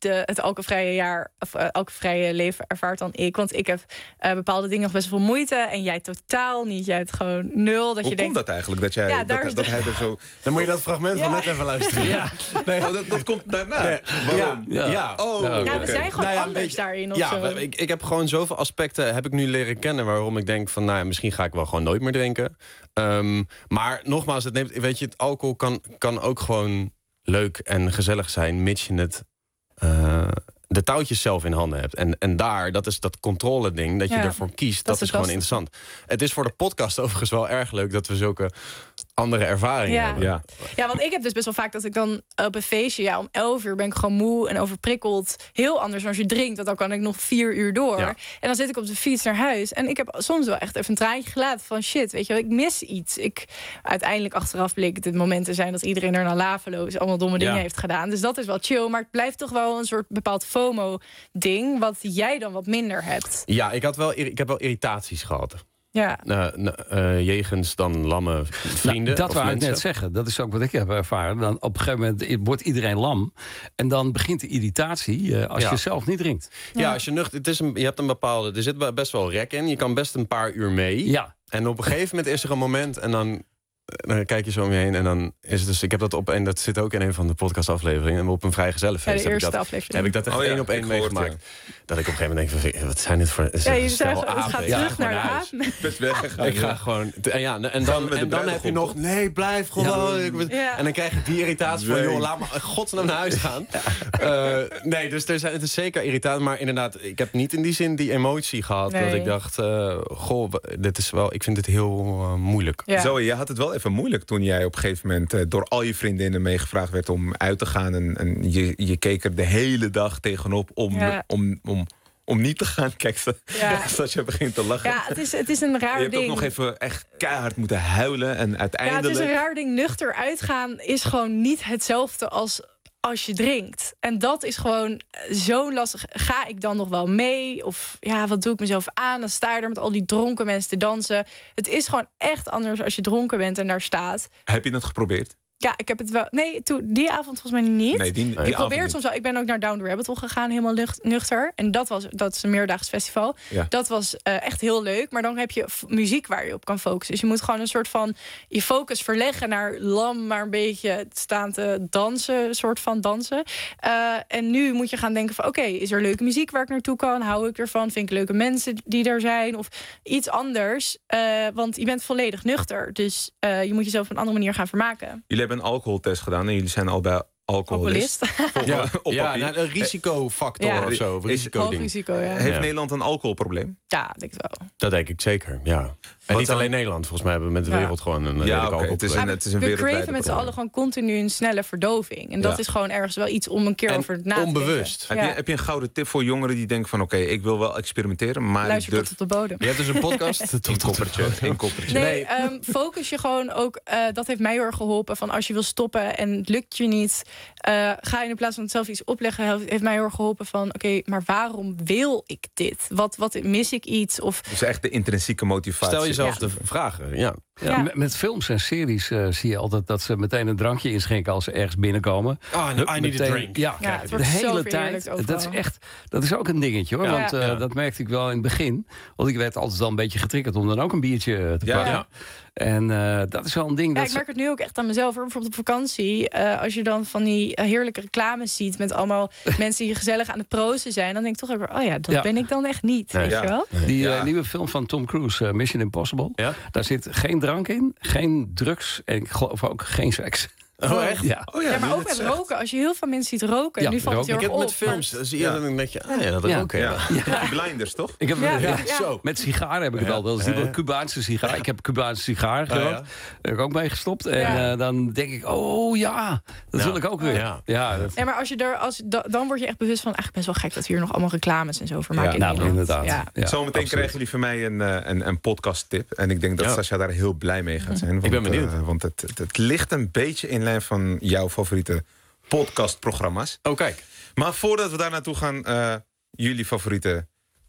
de, het alcoholvrije jaar of uh, alcoholvrije leven ervaart dan ik. Want ik heb uh, bepaalde dingen nog best wel veel moeite. En jij totaal niet. Jij hebt gewoon nul. Dat Hoe je komt denkt, dat eigenlijk? Dat, jij, Ja, dat, daar dat, is dat de- hij er zo... Dan moet je dat fragment van Ja. net even luisteren. Ja, nee, Oh, dat, dat komt daarna. Nee. Waarom? Ja. Ja. Oh, Ja, ja, we oké. zijn gewoon Nou ja, een anders beetje- daarin. Of Ja, zo. we- ik, ik heb gewoon zoveel aspecten heb ik nu leren kennen waarom ik denk van, nou ja, misschien ga ik wel gewoon nooit meer drinken. Um, maar nogmaals, het neemt, weet je, het alcohol kan, kan ook gewoon leuk en gezellig zijn, mits je het uh, de touwtjes zelf in handen hebt. En, en daar, dat is dat controle ding, dat je Ja, ervoor kiest, dat dat, is is gewoon lastig. interessant. Het is voor de podcast overigens wel erg leuk dat we zulke andere ervaringen Ja. hebben. Ja. Ja, want ik heb dus best wel vaak dat ik dan op een feestje... ja, om elf uur ben ik gewoon moe en overprikkeld. Heel anders dan als je drinkt, want dan kan ik nog vier uur door. Ja. En dan zit ik op de fiets naar huis. En ik heb soms wel echt even een traantje gelaten van... shit, weet je wel, ik mis iets. Ik, uiteindelijk achteraf bleek het het momenten zijn... dat iedereen er naar laveloos allemaal domme dingen Ja. heeft gedaan. Dus dat is wel chill, maar het blijft toch wel een soort bepaald FOMO-ding... wat jij dan wat minder hebt. Ja, ik, had wel, ik heb wel irritaties gehad. Ja. Uh, uh, jegens dan lamme vrienden. Nou, dat of wou ik mensen. net zeggen. Dat is ook wat ik heb ervaren. Dan op een gegeven moment wordt iedereen lam. En dan begint de irritatie uh, als Ja. je zelf niet drinkt. Ja, als je nuchter, het is een, je hebt een bepaalde, er zit best wel rek in. Je kan best een paar uur mee. Ja. En op een gegeven moment is er een moment en dan, dan kijk je zo om je heen en dan is het dus. Ik heb dat op en dat zit ook in een van de podcastafleveringen. En op een vrijgezellenfeest Ja, de heb ik eerste dat, aflevering. heb ik dat echt Oh ja, één op één ik gehoord, meegemaakt. Dat ik op een gegeven moment denk van, wat zijn dit voor? Ja, je stel zegt, het apen. gaat Ik ga terug gewoon naar de huis. aap. Best weggegaan. Ik ga ja. gewoon. En, ja, en Samen dan, met de en dan heb je bruidegom, nog. toch? Nee, blijf gewoon. Ik ben- Ja. En dan krijg je die irritatie van, Nee. joh, laat me in godsnaam naar huis gaan. Uh, nee, dus er zijn, het is zeker irritant. Maar inderdaad, ik heb niet in die zin die emotie gehad. Nee. Dat ik dacht, uh, goh, dit is wel. Ik vind het heel uh, moeilijk. Ja. Zoe, je had het wel even moeilijk toen jij op een gegeven moment... Uh, door al je vriendinnen meegevraagd werd om uit te gaan. En, en je, je keek er de hele dag tegenop om, Ja. om, om, om niet te gaan. Kijk, Ja. zoals je begint te lachen. Ja, het is, het is een je raar hebt ding. ook nog even echt keihard moeten huilen. En Ja, uiteindelijk... het is een raar ding. Nuchter uitgaan is gewoon niet hetzelfde als als je drinkt. En dat is gewoon zo lastig. Ga ik dan nog wel mee? Of ja, wat doe ik mezelf aan? Dan sta je er met al die dronken mensen te dansen. Het is gewoon echt anders als je dronken bent en daar staat. Heb je het geprobeerd? Ja, ik heb het wel... Nee, toen, die avond volgens mij niet. Nee, die, die ik avond probeer het niet. soms wel. Ik ben ook naar Down the Rabbit Hole gegaan, helemaal lucht, nuchter. En dat was dat is een meerdaags festival. Ja. Dat was uh, echt heel leuk. Maar dan heb je f- muziek waar je op kan focussen. Dus je moet gewoon een soort van je focus verleggen naar lam, maar een beetje staan te dansen, een soort van dansen. Uh, en nu moet je gaan denken van, oké, okay, is er leuke muziek waar ik naartoe kan? Hou ik ervan? Vind ik leuke mensen die er zijn? Of iets anders. Uh, want je bent volledig nuchter. Dus uh, je moet jezelf op een andere manier gaan vermaken. Jullie hebben een alcoholtest gedaan en jullie zijn al bij alcoholist. Ja, Op ja papier. nou, een risicofactor Ja. of zo. Is- Risicoding. Hoog risico, ja. Heeft Ja. Nederland een alcoholprobleem? Ja, denk ik wel. Dat denk ik zeker, ja. En Wat niet dan? alleen Nederland. Volgens mij hebben we met de Ja. wereld gewoon een Ja, redelijk oké, alcoholprobleem. het is een- het is een we wereldwijde craven met z'n probleem. allen gewoon continu een snelle verdoving. En dat Ja. is gewoon ergens wel iets om een keer En over na te onbewust. denken. Heb, je, Ja. heb je een gouden tip voor jongeren die denken van... oké, ik wil wel experimenteren, maar Luister ik tot durf... op de bodem. Je hebt dus een podcast. Een koppertje, een koppertje. Nee, Nee. ehm, focus je gewoon ook. Uh, dat heeft mij heel erg geholpen. Van als je wil stoppen en het lukt je niet, uh, ga je in plaats van het zelf iets opleggen. Heeft mij heel erg geholpen van, oké, okay, maar waarom wil ik dit? Wat, wat mis ik iets? Of Dus echt de intrinsieke motivatie. Stel jezelf Ja. de vragen, ja. Ja, Ja. Met, met films en series uh, zie je altijd dat ze meteen een drankje inschenken als ze ergens binnenkomen. Oh, I need a Meteen- drink. Ja, Ja, het de wordt zo hele verheerlijkt tijd. overal. Dat is echt, dat is ook een dingetje hoor. Ja. Want uh, Ja. dat merkte ik wel in het begin. Want ik werd altijd wel een beetje getriggerd om dan ook een biertje te Ja. pakken. Ja. En uh, dat is wel een ding. ja, Dat ik ze- merk het nu ook echt aan mezelf. Hoor. Bijvoorbeeld op vakantie. Uh, als je dan van die uh, heerlijke reclames ziet met allemaal mensen die gezellig aan het proosten zijn, dan denk ik toch ook, oh ja, dat Ja. ben ik dan echt niet. Nee. Weet Ja. je wel? Die uh, Ja. nieuwe film van Tom Cruise, uh, Mission Impossible. Ja? Daar zit geen drank in, geen drugs en ik geloof ook geen seks. Oh, echt? Ja. Oh Ja, maar nu ook het met zegt. roken. Als je heel veel mensen ziet roken, Ja, nu valt het heel Ik erg heb op. met films, maar- dan zie je Ja. dan een beetje, ah ja, dat is Ja. ook. Ja. Ja. Die blinders, toch? Ik heb Ja, ja, ja. Zo. Met sigaren heb ik het Ja. al. Dat is die Ja, ja. Cubaanse sigaar. Ik heb Cubaanse sigaren Ah, gerookt. ja. Daar heb ik ook mee gestopt. En Ja. uh, dan denk ik, oh ja, dat Ja. wil ik ook weer. Ja. Ja, dat, Nee, maar als je er, als, da- dan word je echt bewust van, eigenlijk best wel gek dat we hier nog allemaal reclames en zo voor maken. Ja, in nou, Nederland. inderdaad. Ja. Ja, Zometeen absoluut. krijgen jullie van mij een, uh, een, een podcast tip. En ik denk dat Ja. Sascha daar heel blij mee gaat zijn. Want, ben benieuwd. uh, want het, het, het ligt een beetje in lijn van jouw favoriete podcastprogramma's. Oh, kijk. Maar voordat we daar naartoe gaan, uh, jullie favoriete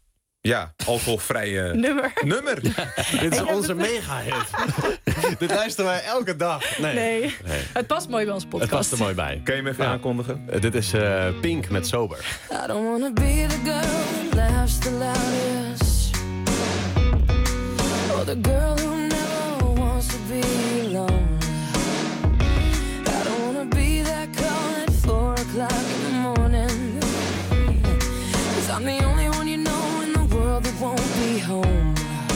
Ja, alcoholvrije Nummer. nummer. Dit is onze mega-hit. Dit luisteren wij elke dag. Nee. Nee. Nee. Het past mooi bij onze podcast. Het past er mooi bij. Kan je hem even Ja. aankondigen? Uh, dit is uh, Pink met Sober. I don't wanna be the girl that laughs the loudest, or the girl who never wants to be alone. I don't wanna be that call at four o'clock in the morning, 'cause I'm the only one you know in the world that won't be home.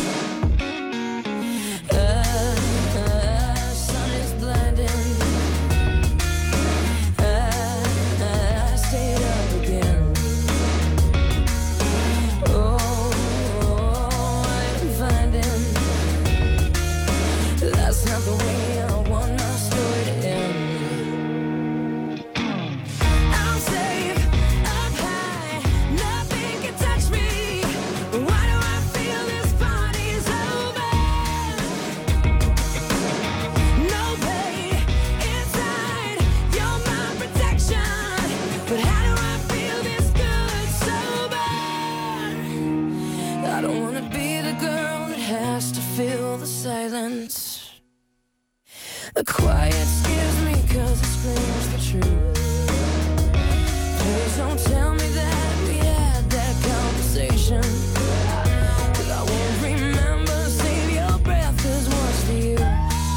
The quiet scares me 'cause it screams the truth. Please don't tell me that we had that conversation, 'cause I won't remember. Save your breath, 'cause what's the use?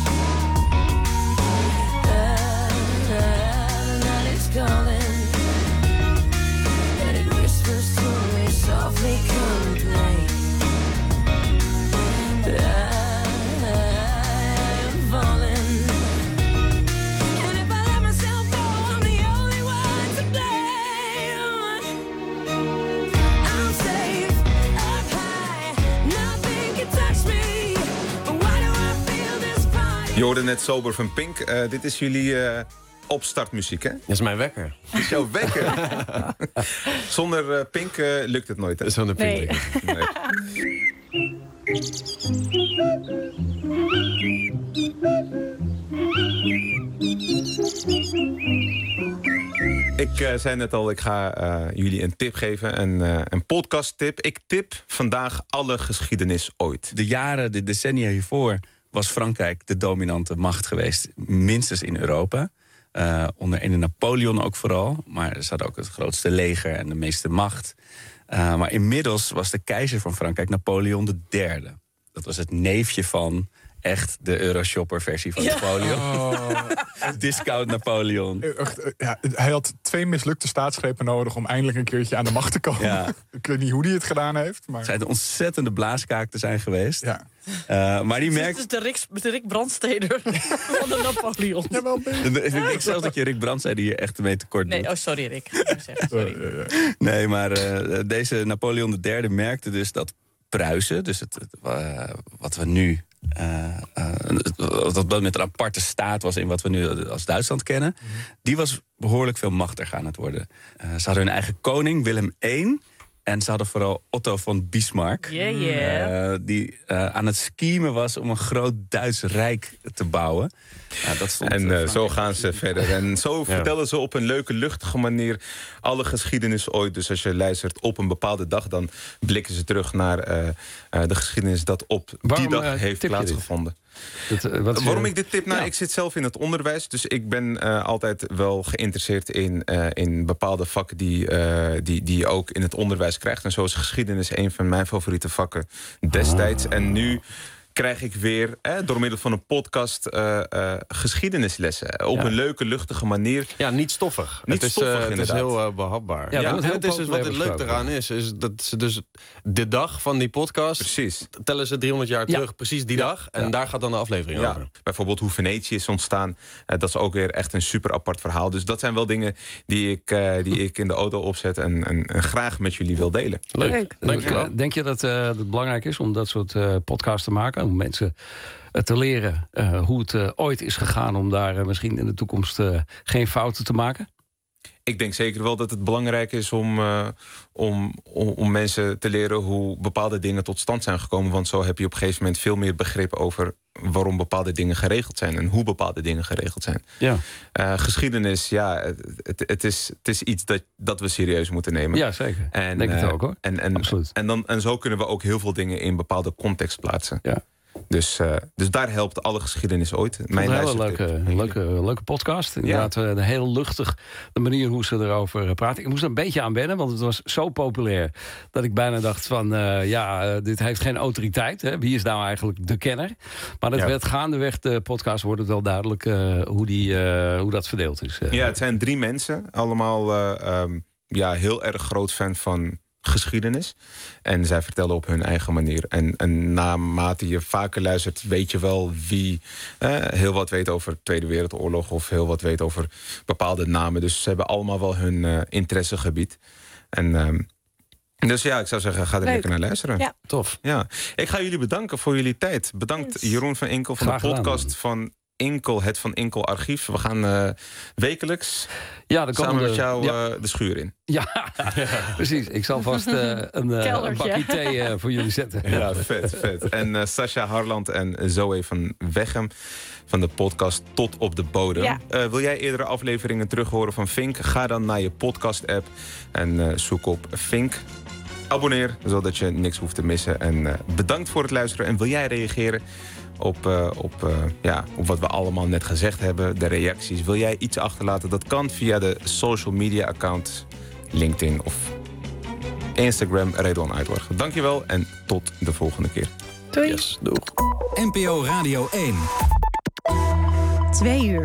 And the night is calling, and it whispers to me softly, come play. Je hoorde net Sober van Pink. Uh, dit is jullie uh, opstartmuziek, hè? Dat is mijn wekker. Dat is jouw wekker. Zonder uh, Pink uh, lukt het nooit, hè? Zonder Pink. Nee. Nee. Ik uh, zei net al, ik ga uh, jullie een tip geven. Een, uh, een podcasttip. Ik tip vandaag alle geschiedenis ooit. De jaren, de decennia hiervoor was Frankrijk de dominante macht geweest. Minstens in Europa. Uh, onder ene Napoleon ook vooral. Maar ze hadden ook het grootste leger en de meeste macht. Uh, maar inmiddels was de keizer van Frankrijk Napoleon de derde. Dat was het neefje van echt de Euroshopper-versie van ja. Napoleon. Oh. Discount Napoleon. Ja, hij had twee mislukte staatsgrepen nodig om eindelijk een keertje aan de macht te komen. Ja. Ik weet niet hoe hij het gedaan heeft. Maar... Het schijnt een ontzettende blaaskaak te zijn geweest. Ja. Uh, maar die merkt... Het is de Rick, de Rick Brandsteder van de Napoleon. Ja, wel ik denk zelfs dat je Rick Brandsteder hier echt mee tekort doet. Nee, oh sorry Rick. Sorry. Nee, maar uh, deze Napoleon de derde merkte dus dat Pruisen, dus het, het, uh, wat we nu... Uh, uh, dat met een aparte staat was in wat we nu als Duitsland kennen... Mm-hmm. die was behoorlijk veel machtiger aan het worden. Uh, ze hadden hun eigen koning, Willem de Eerste... en ze hadden vooral Otto von Bismarck... Yeah, yeah. Uh, die uh, aan het schemen was om een groot Duits rijk te bouwen. Uh, dat stond en uh, zo gaan ze verder. En zo ja. vertellen ze op een leuke, luchtige manier alle geschiedenis ooit. Dus als je luistert op een bepaalde dag... dan blikken ze terug naar uh, uh, de geschiedenis dat op Waarom, die dag uh, heeft plaatsgevonden. Dat, uh, wat Waarom je... ik dit tip? Nou, ja. Ik zit zelf in het onderwijs. Dus ik ben uh, altijd wel geïnteresseerd in, uh, in bepaalde vakken... Die, uh, die, die je ook in het onderwijs krijgt. En zo is geschiedenis een van mijn favoriete vakken destijds. Ah. En nu... krijg ik weer, eh, door middel van een podcast, uh, uh, geschiedenislessen. Op ja. een leuke, luchtige manier. Ja, niet stoffig. Niet het is, stoffig, uh, het is heel uh, behapbaar. Ja, ja, het en het is dus wat het leuk eraan is, is dat ze dus de dag van die podcast... Precies. tellen ze driehonderd jaar terug, ja. precies die ja. dag. En ja. daar gaat dan de aflevering ja. over. Bijvoorbeeld hoe Venetië is ontstaan. Uh, dat is ook weer echt een super apart verhaal. Dus dat zijn wel dingen die ik, uh, die ik in de auto opzet... en, en, en graag met jullie wil delen. Leuk. Leuk. Dank je wel. Denk je dat uh, het belangrijk is om dat soort uh, podcasts te maken? Om mensen... te leren uh, hoe het uh, ooit is gegaan... om daar uh, misschien in de toekomst uh, geen fouten te maken? Ik denk zeker wel dat het belangrijk is om, uh, om, om, om mensen te leren hoe bepaalde dingen tot stand zijn gekomen. Want zo heb je op een gegeven moment veel meer begrip over waarom bepaalde dingen geregeld zijn en hoe bepaalde dingen geregeld zijn. Ja. Uh, geschiedenis, ja, het, het, is, het is iets dat, dat we serieus moeten nemen. Ja, zeker. En, denk het uh, ook, hoor. En, en, Absoluut. En, dan, en zo kunnen we ook heel veel dingen in bepaalde context plaatsen. Ja. Dus, uh, dus daar helpt alle geschiedenis ooit. Mijn een hele leuke, leuke, leuke podcast. Inderdaad, ja. uh, heel luchtig de manier hoe ze erover praten. Ik moest er een beetje aan wennen, want het was zo populair dat ik bijna dacht van, uh, ja, uh, dit heeft geen autoriteit. Hè? Wie is nou eigenlijk de kenner? Maar dat ja. werd gaandeweg de podcast wordt het wel duidelijk uh, hoe, die, uh, hoe dat verdeeld is. Uh. Ja, het zijn drie mensen, allemaal uh, um, ja, heel erg groot fan van geschiedenis. En zij vertellen op hun eigen manier. En, en naarmate je vaker luistert, weet je wel wie eh, heel wat weet over de Tweede Wereldoorlog of heel wat weet over bepaalde namen. Dus ze hebben allemaal wel hun uh, interessegebied. En um, dus ja, ik zou zeggen, ga er Leuk. lekker naar luisteren. Ja. Tof. Ja. Ik ga jullie bedanken voor jullie tijd. Bedankt yes. Jeroen van Inkel van Graag de podcast gedaan. van Inkel, het Van Inkel archief. We gaan uh, wekelijks ja, dan samen de, met jou ja. uh, de schuur in. Ja, ja, precies. Ik zal vast uh, een, uh, een bakje thee uh, voor jullie zetten. Ja, vet, vet. En uh, Sascha Harland en Zoe van Weghem van de podcast Tot op de Bodem. Ja. Uh, wil jij eerdere afleveringen terug horen van Fink? Ga dan naar je podcast-app en uh, zoek op Fink. Abonneer, zodat je niks hoeft te missen. En uh, bedankt voor het luisteren. En wil jij reageren op, uh, op, uh, ja, op wat we allemaal net gezegd hebben, de reacties? Wil jij iets achterlaten? Dat kan via de social media account, LinkedIn of Instagram, Redouan Uitwarg. Dankjewel en tot de volgende keer. Doei. Yes, doeg. N P O Radio één. Twee uur.